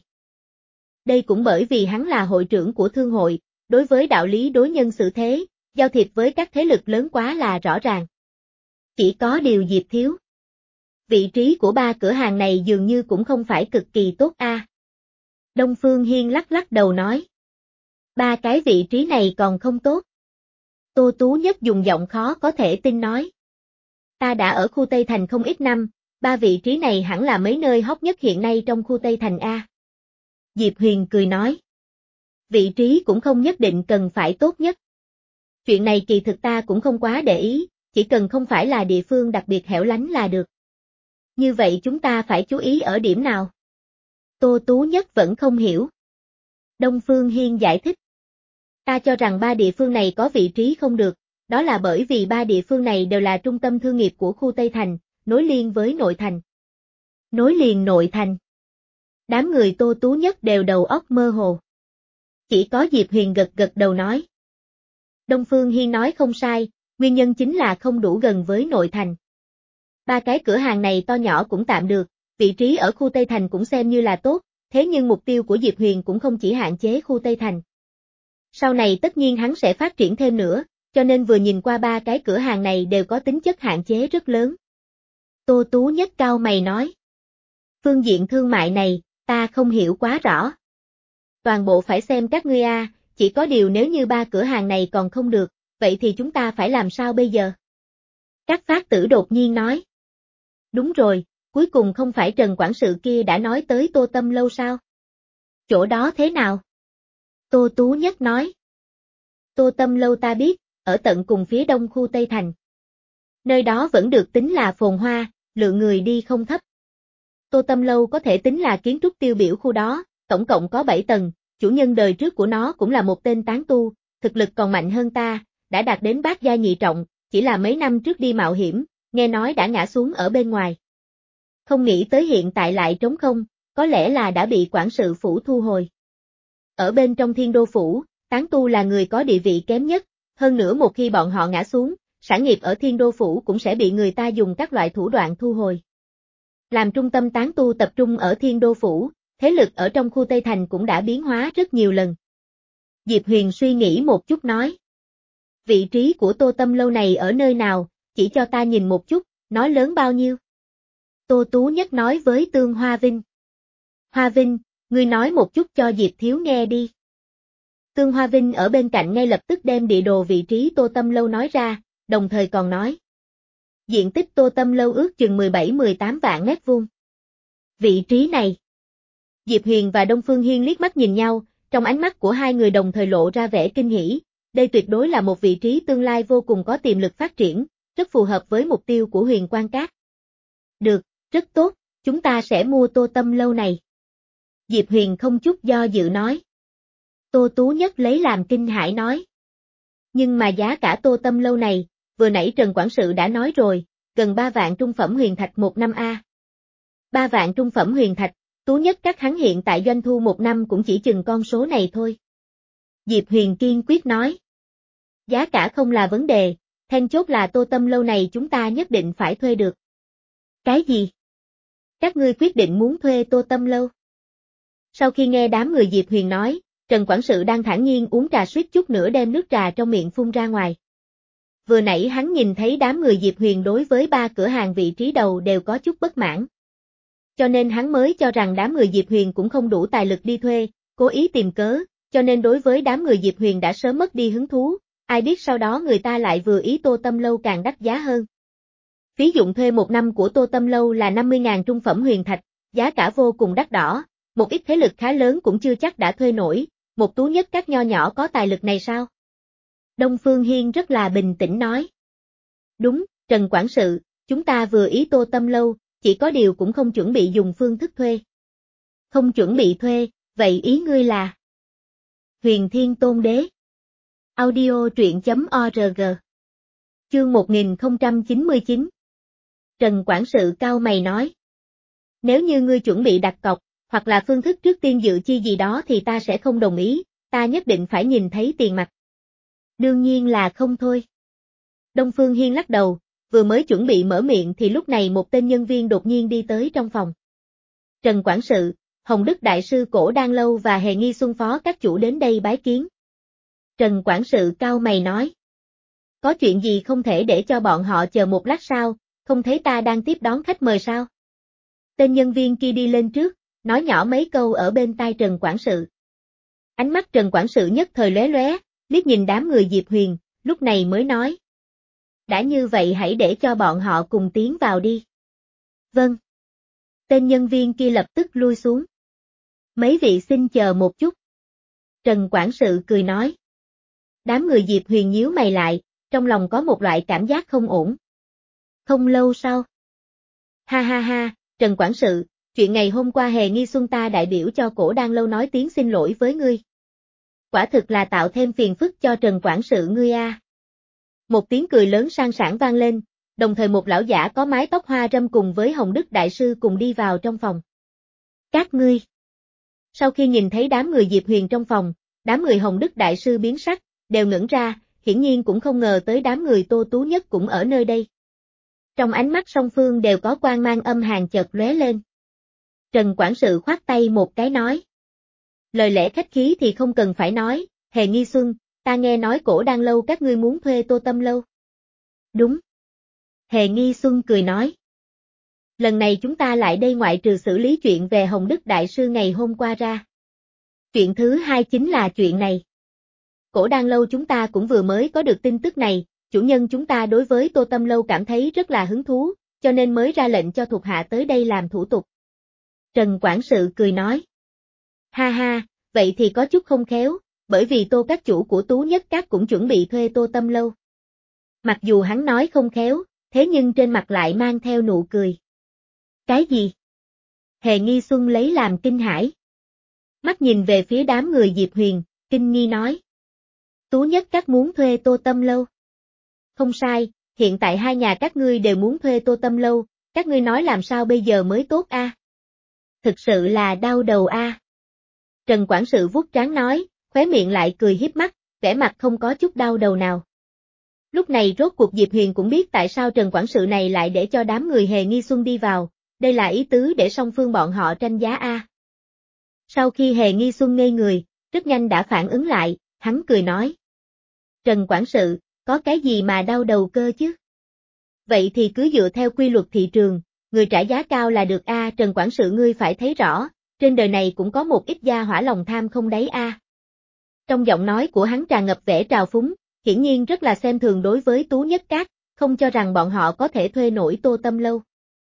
Đây cũng bởi vì hắn là hội trưởng của thương hội, đối với đạo lý đối nhân xử thế, giao thiệp với các thế lực lớn quá là rõ ràng. Chỉ có điều Diệp thiếu. Vị trí của ba cửa hàng này dường như cũng không phải cực kỳ tốt a. À. Đông Phương Hiên lắc lắc đầu nói. Ba cái vị trí này còn không tốt. Tô Tú Nhất dùng giọng khó có thể tin nói. Ta đã ở khu Tây Thành không ít năm, ba vị trí này hẳn là mấy nơi hot nhất hiện nay trong khu Tây Thành a. Diệp Huyền cười nói. Vị trí cũng không nhất định cần phải tốt nhất. Chuyện này kỳ thực ta cũng không quá để ý, chỉ cần không phải là địa phương đặc biệt hẻo lánh là được. Như vậy chúng ta phải chú ý ở điểm nào? Tô Tú Nhất vẫn không hiểu. Đông Phương Hiên giải thích. Ta cho rằng ba địa phương này có vị trí không được, đó là bởi vì ba địa phương này đều là trung tâm thương nghiệp của khu Tây Thành, nối liền với nội thành. Nối liền nội thành. Đám người Tô Tú Nhất đều đầu óc mơ hồ. Chỉ có Diệp Huyền gật gật đầu nói. Đông Phương Hiên nói không sai, nguyên nhân chính là không đủ gần với nội thành. Ba cái cửa hàng này to nhỏ cũng tạm được, vị trí ở khu Tây Thành cũng xem như là tốt, thế nhưng mục tiêu của Diệp Huyền cũng không chỉ hạn chế khu Tây Thành. Sau này tất nhiên hắn sẽ phát triển thêm nữa, cho nên vừa nhìn qua ba cái cửa hàng này đều có tính chất hạn chế rất lớn. Tô Tú Nhất cao mày nói. Phương diện thương mại này, ta không hiểu quá rõ. Toàn bộ phải xem các ngươi a, chỉ có điều nếu như ba cửa hàng này còn không được, vậy thì chúng ta phải làm sao bây giờ? Các phát tử đột nhiên nói. Đúng rồi, cuối cùng không phải Trần quản sự kia đã nói tới Tô Tâm Lâu sao? Chỗ đó thế nào? Tô Tú Nhất nói. Tô Tâm Lâu ta biết, ở tận cùng phía đông khu Tây Thành. Nơi đó vẫn được tính là phồn hoa, lượng người đi không thấp. Tô Tâm Lâu có thể tính là kiến trúc tiêu biểu khu đó, tổng cộng có bảy tầng, chủ nhân đời trước của nó cũng là một tên tán tu, thực lực còn mạnh hơn ta, đã đạt đến bát gia nhị trọng, chỉ là mấy năm trước đi mạo hiểm, nghe nói đã ngã xuống ở bên ngoài. Không nghĩ tới hiện tại lại trống không, có lẽ là đã bị quản sự phủ thu hồi. Ở bên trong Thiên Đô Phủ, tán tu là người có địa vị kém nhất, hơn nữa một khi bọn họ ngã xuống, sản nghiệp ở Thiên Đô Phủ cũng sẽ bị người ta dùng các loại thủ đoạn thu hồi. Làm trung tâm tán tu tập trung ở Thiên Đô Phủ, thế lực ở trong khu Tây Thành cũng đã biến hóa rất nhiều lần. Diệp Huyền suy nghĩ một chút nói. Vị trí của Tô Tâm Lâu này ở nơi nào, chỉ cho ta nhìn một chút, nó lớn bao nhiêu? Tô Tú Nhất nói với Tương Hoa Vinh. Hoa Vinh, ngươi nói một chút cho Diệp Thiếu nghe đi. Tương Hoa Vinh ở bên cạnh ngay lập tức đem địa đồ vị trí Tô Tâm Lâu nói ra, đồng thời còn nói. Diện tích Tô Tâm Lâu ước chừng mười bảy mười tám vạn mét vuông. Vị trí này. Diệp Huyền và Đông Phương Hiên liếc mắt nhìn nhau, trong ánh mắt của hai người đồng thời lộ ra vẻ kinh hỉ, đây tuyệt đối là một vị trí tương lai vô cùng có tiềm lực phát triển, rất phù hợp với mục tiêu của Huyền Quang Các. Được, rất tốt, chúng ta sẽ mua Tô Tâm lâu này. Diệp Huyền không chút do dự nói. Tô Tú Nhất lấy làm kinh hãi nói. Nhưng mà giá cả Tô Tâm lâu này, vừa nãy Trần Quản sự đã nói rồi, gần ba vạn trung phẩm huyền thạch một năm a. Ba vạn trung phẩm huyền thạch, Tú Nhất Các hắn hiện tại doanh thu một năm cũng chỉ chừng con số này thôi. Diệp Huyền kiên quyết nói. Giá cả không là vấn đề, then chốt là Tô Tâm lâu này chúng ta nhất định phải thuê được. Cái gì? Các ngươi quyết định muốn thuê Tô Tâm lâu? Sau khi nghe đám người Diệp Huyền nói, Trần Quản sự đang thản nhiên uống trà suýt chút nữa đem nước trà trong miệng phun ra ngoài. Vừa nãy hắn nhìn thấy đám người Diệp Huyền đối với ba cửa hàng vị trí đầu đều có chút bất mãn. Cho nên hắn mới cho rằng đám người Diệp Huyền cũng không đủ tài lực đi thuê, cố ý tìm cớ, cho nên đối với đám người Diệp Huyền đã sớm mất đi hứng thú, ai biết sau đó người ta lại vừa ý Tô Tâm lâu càng đắt giá hơn. Phí dụng thuê một năm của Tô Tâm lâu là năm mươi nghìn trung phẩm huyền thạch, giá cả vô cùng đắt đỏ, một ít thế lực khá lớn cũng chưa chắc đã thuê nổi, một Tú Nhất Các nho nhỏ có tài lực này sao? Đông Phương Hiên rất là bình tĩnh nói. Đúng, Trần Quản sự, chúng ta vừa ý Tô Tâm lâu, chỉ có điều cũng không chuẩn bị dùng phương thức thuê. Không chuẩn bị thuê, vậy ý ngươi là? Huyền Thiên Tôn Đế. Audio truyện.org. Chương một nghìn không trăm chín mươi chín. Trần Quản sự cao mày nói. Nếu như ngươi chuẩn bị đặt cọc, hoặc là phương thức trước tiên dự chi gì đó thì ta sẽ không đồng ý, ta nhất định phải nhìn thấy tiền mặt. Đương nhiên là không thôi. Đông Phương Hiên lắc đầu, vừa mới chuẩn bị mở miệng thì lúc này một tên nhân viên đột nhiên đi tới trong phòng. Trần Quản sự, Hồng Đức Đại sư Cổ Đan lâu và Hề Nghi Xuân phó các chủ đến đây bái kiến. Trần Quản sự cao mày nói. Có chuyện gì không thể để cho bọn họ chờ một lát sao, không thấy ta đang tiếp đón khách mời sao? Tên nhân viên kia đi lên trước, nói nhỏ mấy câu ở bên tai Trần Quản sự. Ánh mắt Trần Quản sự nhất thời lóe lóe, liếc nhìn đám người Diệp Huyền, lúc này mới nói. Đã như vậy hãy để cho bọn họ cùng tiến vào đi. Vâng. Tên nhân viên kia lập tức lui xuống. Mấy vị xin chờ một chút. Trần Quản sự cười nói. Đám người Diệp Huyền nhíu mày lại, trong lòng có một loại cảm giác không ổn. Không lâu sau. Ha ha ha, Trần Quản sự, chuyện ngày hôm qua Hề Nghi Xuân ta đại biểu cho Cổ Đan lâu nói tiếng xin lỗi với ngươi. Quả thực là tạo thêm phiền phức cho Trần Quản sự ngươi a. Một tiếng cười lớn sang sảng vang lên, đồng thời một lão giả có mái tóc hoa râm cùng với Hồng Đức Đại sư cùng đi vào trong phòng. Các ngươi. Sau khi nhìn thấy đám người Diệp Huyền trong phòng, đám người Hồng Đức Đại sư biến sắc, đều ngẩn ra, hiển nhiên cũng không ngờ tới đám người Tô Tú Nhất cũng ở nơi đây. Trong ánh mắt song phương đều có quang mang âm hàn chợt lóe lên. Trần Quản sự khoát tay một cái nói. Lời lẽ khách khí thì không cần phải nói, Hề Nghi Xuân, ta nghe nói Cổ Đan lâu các ngươi muốn thuê Tô Tâm lâu. Đúng. Hề Nghi Xuân cười nói. Lần này chúng ta lại đây ngoại trừ xử lý chuyện về Hồng Đức Đại sư ngày hôm qua ra. Chuyện thứ hai chính là chuyện này. Cổ Đan lâu chúng ta cũng vừa mới có được tin tức này, chủ nhân chúng ta đối với Tô Tâm lâu cảm thấy rất là hứng thú, cho nên mới ra lệnh cho thuộc hạ tới đây làm thủ tục. Trần Quản sự cười nói. Ha ha, vậy thì có chút không khéo, bởi vì Tô các chủ của Tú Nhất Các cũng chuẩn bị thuê Tô Tâm lâu. Mặc dù hắn nói không khéo, thế nhưng trên mặt lại mang theo nụ cười. Cái gì? Hề Nghi Xuân lấy làm kinh hãi. Mắt nhìn về phía đám người Diệp Huyền, kinh nghi nói. Tú Nhất Các muốn thuê Tô Tâm lâu. Không sai, hiện tại hai nhà các ngươi đều muốn thuê Tô Tâm lâu, các ngươi nói làm sao bây giờ mới tốt a? À? Thực sự là đau đầu a. À? Trần Quản sự vuốt trán nói, khóe miệng lại cười hiếp mắt, vẻ mặt không có chút đau đầu nào. Lúc này rốt cuộc Diệp Huyền cũng biết tại sao Trần Quản sự này lại để cho đám người Hề Nghi Xuân đi vào, đây là ý tứ để song phương bọn họ tranh giá a. À? Sau khi Hề Nghi Xuân ngây người, rất nhanh đã phản ứng lại, hắn cười nói. Trần Quản sự, có cái gì mà đau đầu cơ chứ? Vậy thì cứ dựa theo quy luật thị trường, người trả giá cao là được a. À, Trần Quản sự ngươi phải thấy rõ, trên đời này cũng có một ít gia hỏa lòng tham không đáy a. À. Trong giọng nói của hắn tràn ngập vẻ trào phúng, hiển nhiên rất là xem thường đối với Tú Nhất Các, không cho rằng bọn họ có thể thuê nổi Tô Tâm lâu.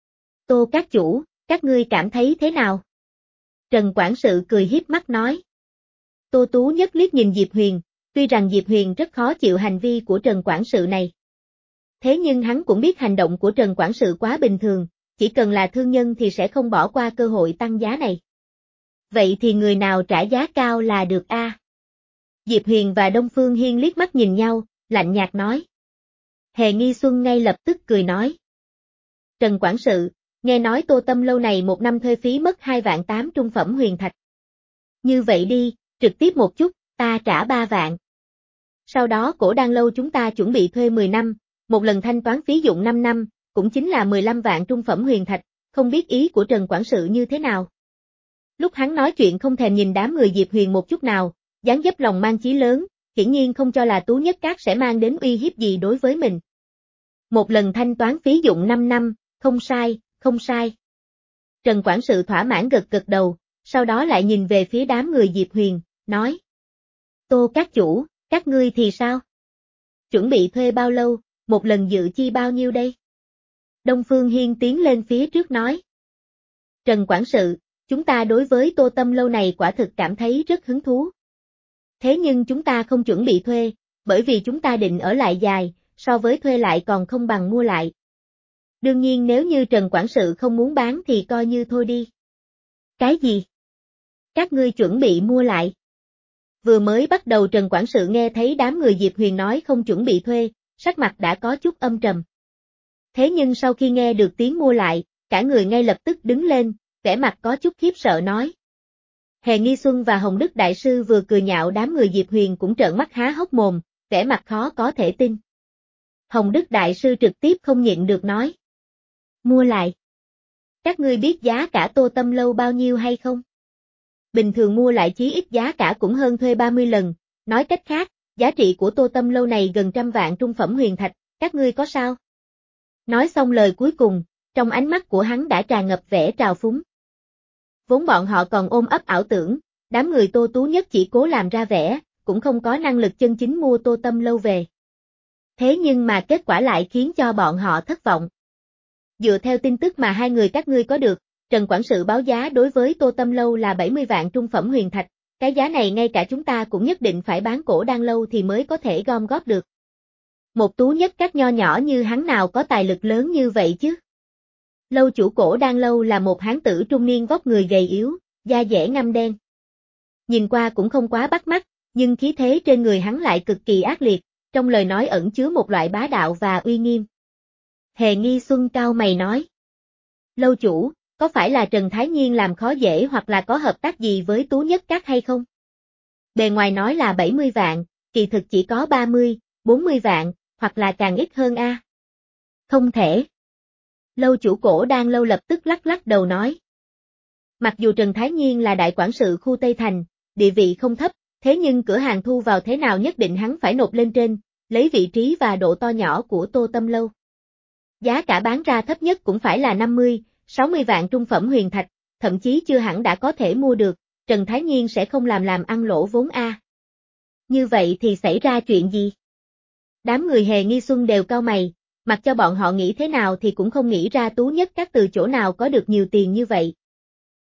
Tô các chủ, các ngươi cảm thấy thế nào? Trần Quản sự cười hiếp mắt nói. Tô Tú Nhất liếc nhìn Diệp Huyền, tuy rằng Diệp Huyền rất khó chịu hành vi của Trần Quản sự này. Thế nhưng hắn cũng biết hành động của Trần quản sự quá bình thường, chỉ cần là thương nhân thì sẽ không bỏ qua cơ hội tăng giá này. Vậy thì người nào trả giá cao là được a? À? Diệp Huyền và Đông Phương Hiên liếc mắt nhìn nhau, lạnh nhạt nói. Hề Nghi Xuân ngay lập tức cười nói. Trần quản sự, nghe nói Tô Tâm lâu này một năm thuê phí mất hai vạn tám trung phẩm huyền thạch. Như vậy đi, trực tiếp một chút, ta trả ba vạn. Sau đó Cổ Đan lâu chúng ta chuẩn bị thuê mười năm, một lần thanh toán phí dụng năm năm, cũng chính là mười lăm vạn trung phẩm huyền thạch, không biết ý của Trần quản sự như thế nào. Lúc hắn nói chuyện không thèm nhìn đám người Diệp Huyền một chút nào, dáng dấp lòng mang chí lớn, hiển nhiên không cho là Tú Nhất Các sẽ mang đến uy hiếp gì đối với mình. Một lần thanh toán phí dụng năm năm, không sai, không sai. Trần quản sự thỏa mãn gật gật đầu, sau đó lại nhìn về phía đám người Diệp Huyền, nói. Tô các chủ, các ngươi thì sao? Chuẩn bị thuê bao lâu, một lần dự chi bao nhiêu đây? Đông Phương Hiên tiến lên phía trước nói. Trần quản sự, chúng ta đối với Tô Tâm lâu này quả thực cảm thấy rất hứng thú. Thế nhưng chúng ta không chuẩn bị thuê, bởi vì chúng ta định ở lại dài, so với thuê lại còn không bằng mua lại. Đương nhiên nếu như Trần quản sự không muốn bán thì coi như thôi đi. Cái gì? Các ngươi chuẩn bị mua lại? Vừa mới bắt đầu Trần quản sự nghe thấy đám người Diệp Huyền nói không chuẩn bị thuê, sắc mặt đã có chút âm trầm. Thế nhưng sau khi nghe được tiếng mua lại, cả người ngay lập tức đứng lên, vẻ mặt có chút khiếp sợ nói. Hề Nghi Xuân và Hồng Đức Đại Sư vừa cười nhạo đám người Diệp Huyền cũng trợn mắt há hốc mồm, vẻ mặt khó có thể tin. Hồng Đức Đại Sư trực tiếp không nhịn được nói. Mua lại. Các ngươi biết giá cả Tô Tâm lâu bao nhiêu hay không? Bình thường mua lại chí ít giá cả cũng hơn thuê ba mươi lần, nói cách khác, giá trị của Tô Tâm lâu này gần trăm vạn trung phẩm huyền thạch, các ngươi có sao? Nói xong lời cuối cùng, trong ánh mắt của hắn đã tràn ngập vẻ trào phúng. Vốn bọn họ còn ôm ấp ảo tưởng, đám người Tô Tú Nhất chỉ cố làm ra vẻ, cũng không có năng lực chân chính mua Tô Tâm lâu về. Thế nhưng mà kết quả lại khiến cho bọn họ thất vọng. Dựa theo tin tức mà hai người các ngươi có được, Trần quản sự báo giá đối với Tô Tâm lâu là bảy mươi vạn trung phẩm huyền thạch, cái giá này ngay cả chúng ta cũng nhất định phải bán Cổ Đan lâu thì mới có thể gom góp được. Một Tú Nhất Các nho nhỏ như hắn nào có tài lực lớn như vậy chứ? Lâu chủ Cổ Đan lâu là một hán tử trung niên vóc người gầy yếu, da dẻ ngăm đen. Nhìn qua cũng không quá bắt mắt, nhưng khí thế trên người hắn lại cực kỳ ác liệt, trong lời nói ẩn chứa một loại bá đạo và uy nghiêm. Hề Nghi Xuân cao mày nói. Lâu chủ, có phải là Trần Thái Nhiên làm khó dễ hoặc là có hợp tác gì với Tú Nhất Các hay không? Bề ngoài nói là bảy mươi vạn, kỳ thực chỉ có ba mươi, bốn mươi vạn, hoặc là càng ít hơn a. À? Không thể. Lâu chủ Cổ Đan lâu lập tức lắc lắc đầu nói. Mặc dù Trần Thái Nhiên là đại quản sự khu Tây Thành, địa vị không thấp, thế nhưng cửa hàng thu vào thế nào nhất định hắn phải nộp lên trên, lấy vị trí và độ to nhỏ của Tô Tâm lâu. Giá cả bán ra thấp nhất cũng phải là năm mươi, sáu mươi vạn trung phẩm huyền thạch, thậm chí chưa hẳn đã có thể mua được, Trần Thái Nhiên sẽ không làm làm ăn lỗ vốn a. À. Như vậy thì xảy ra chuyện gì? Đám người Hề Nghi Xuân đều cau mày, mặc cho bọn họ nghĩ thế nào thì cũng không nghĩ ra Tú Nhất Các từ chỗ nào có được nhiều tiền như vậy,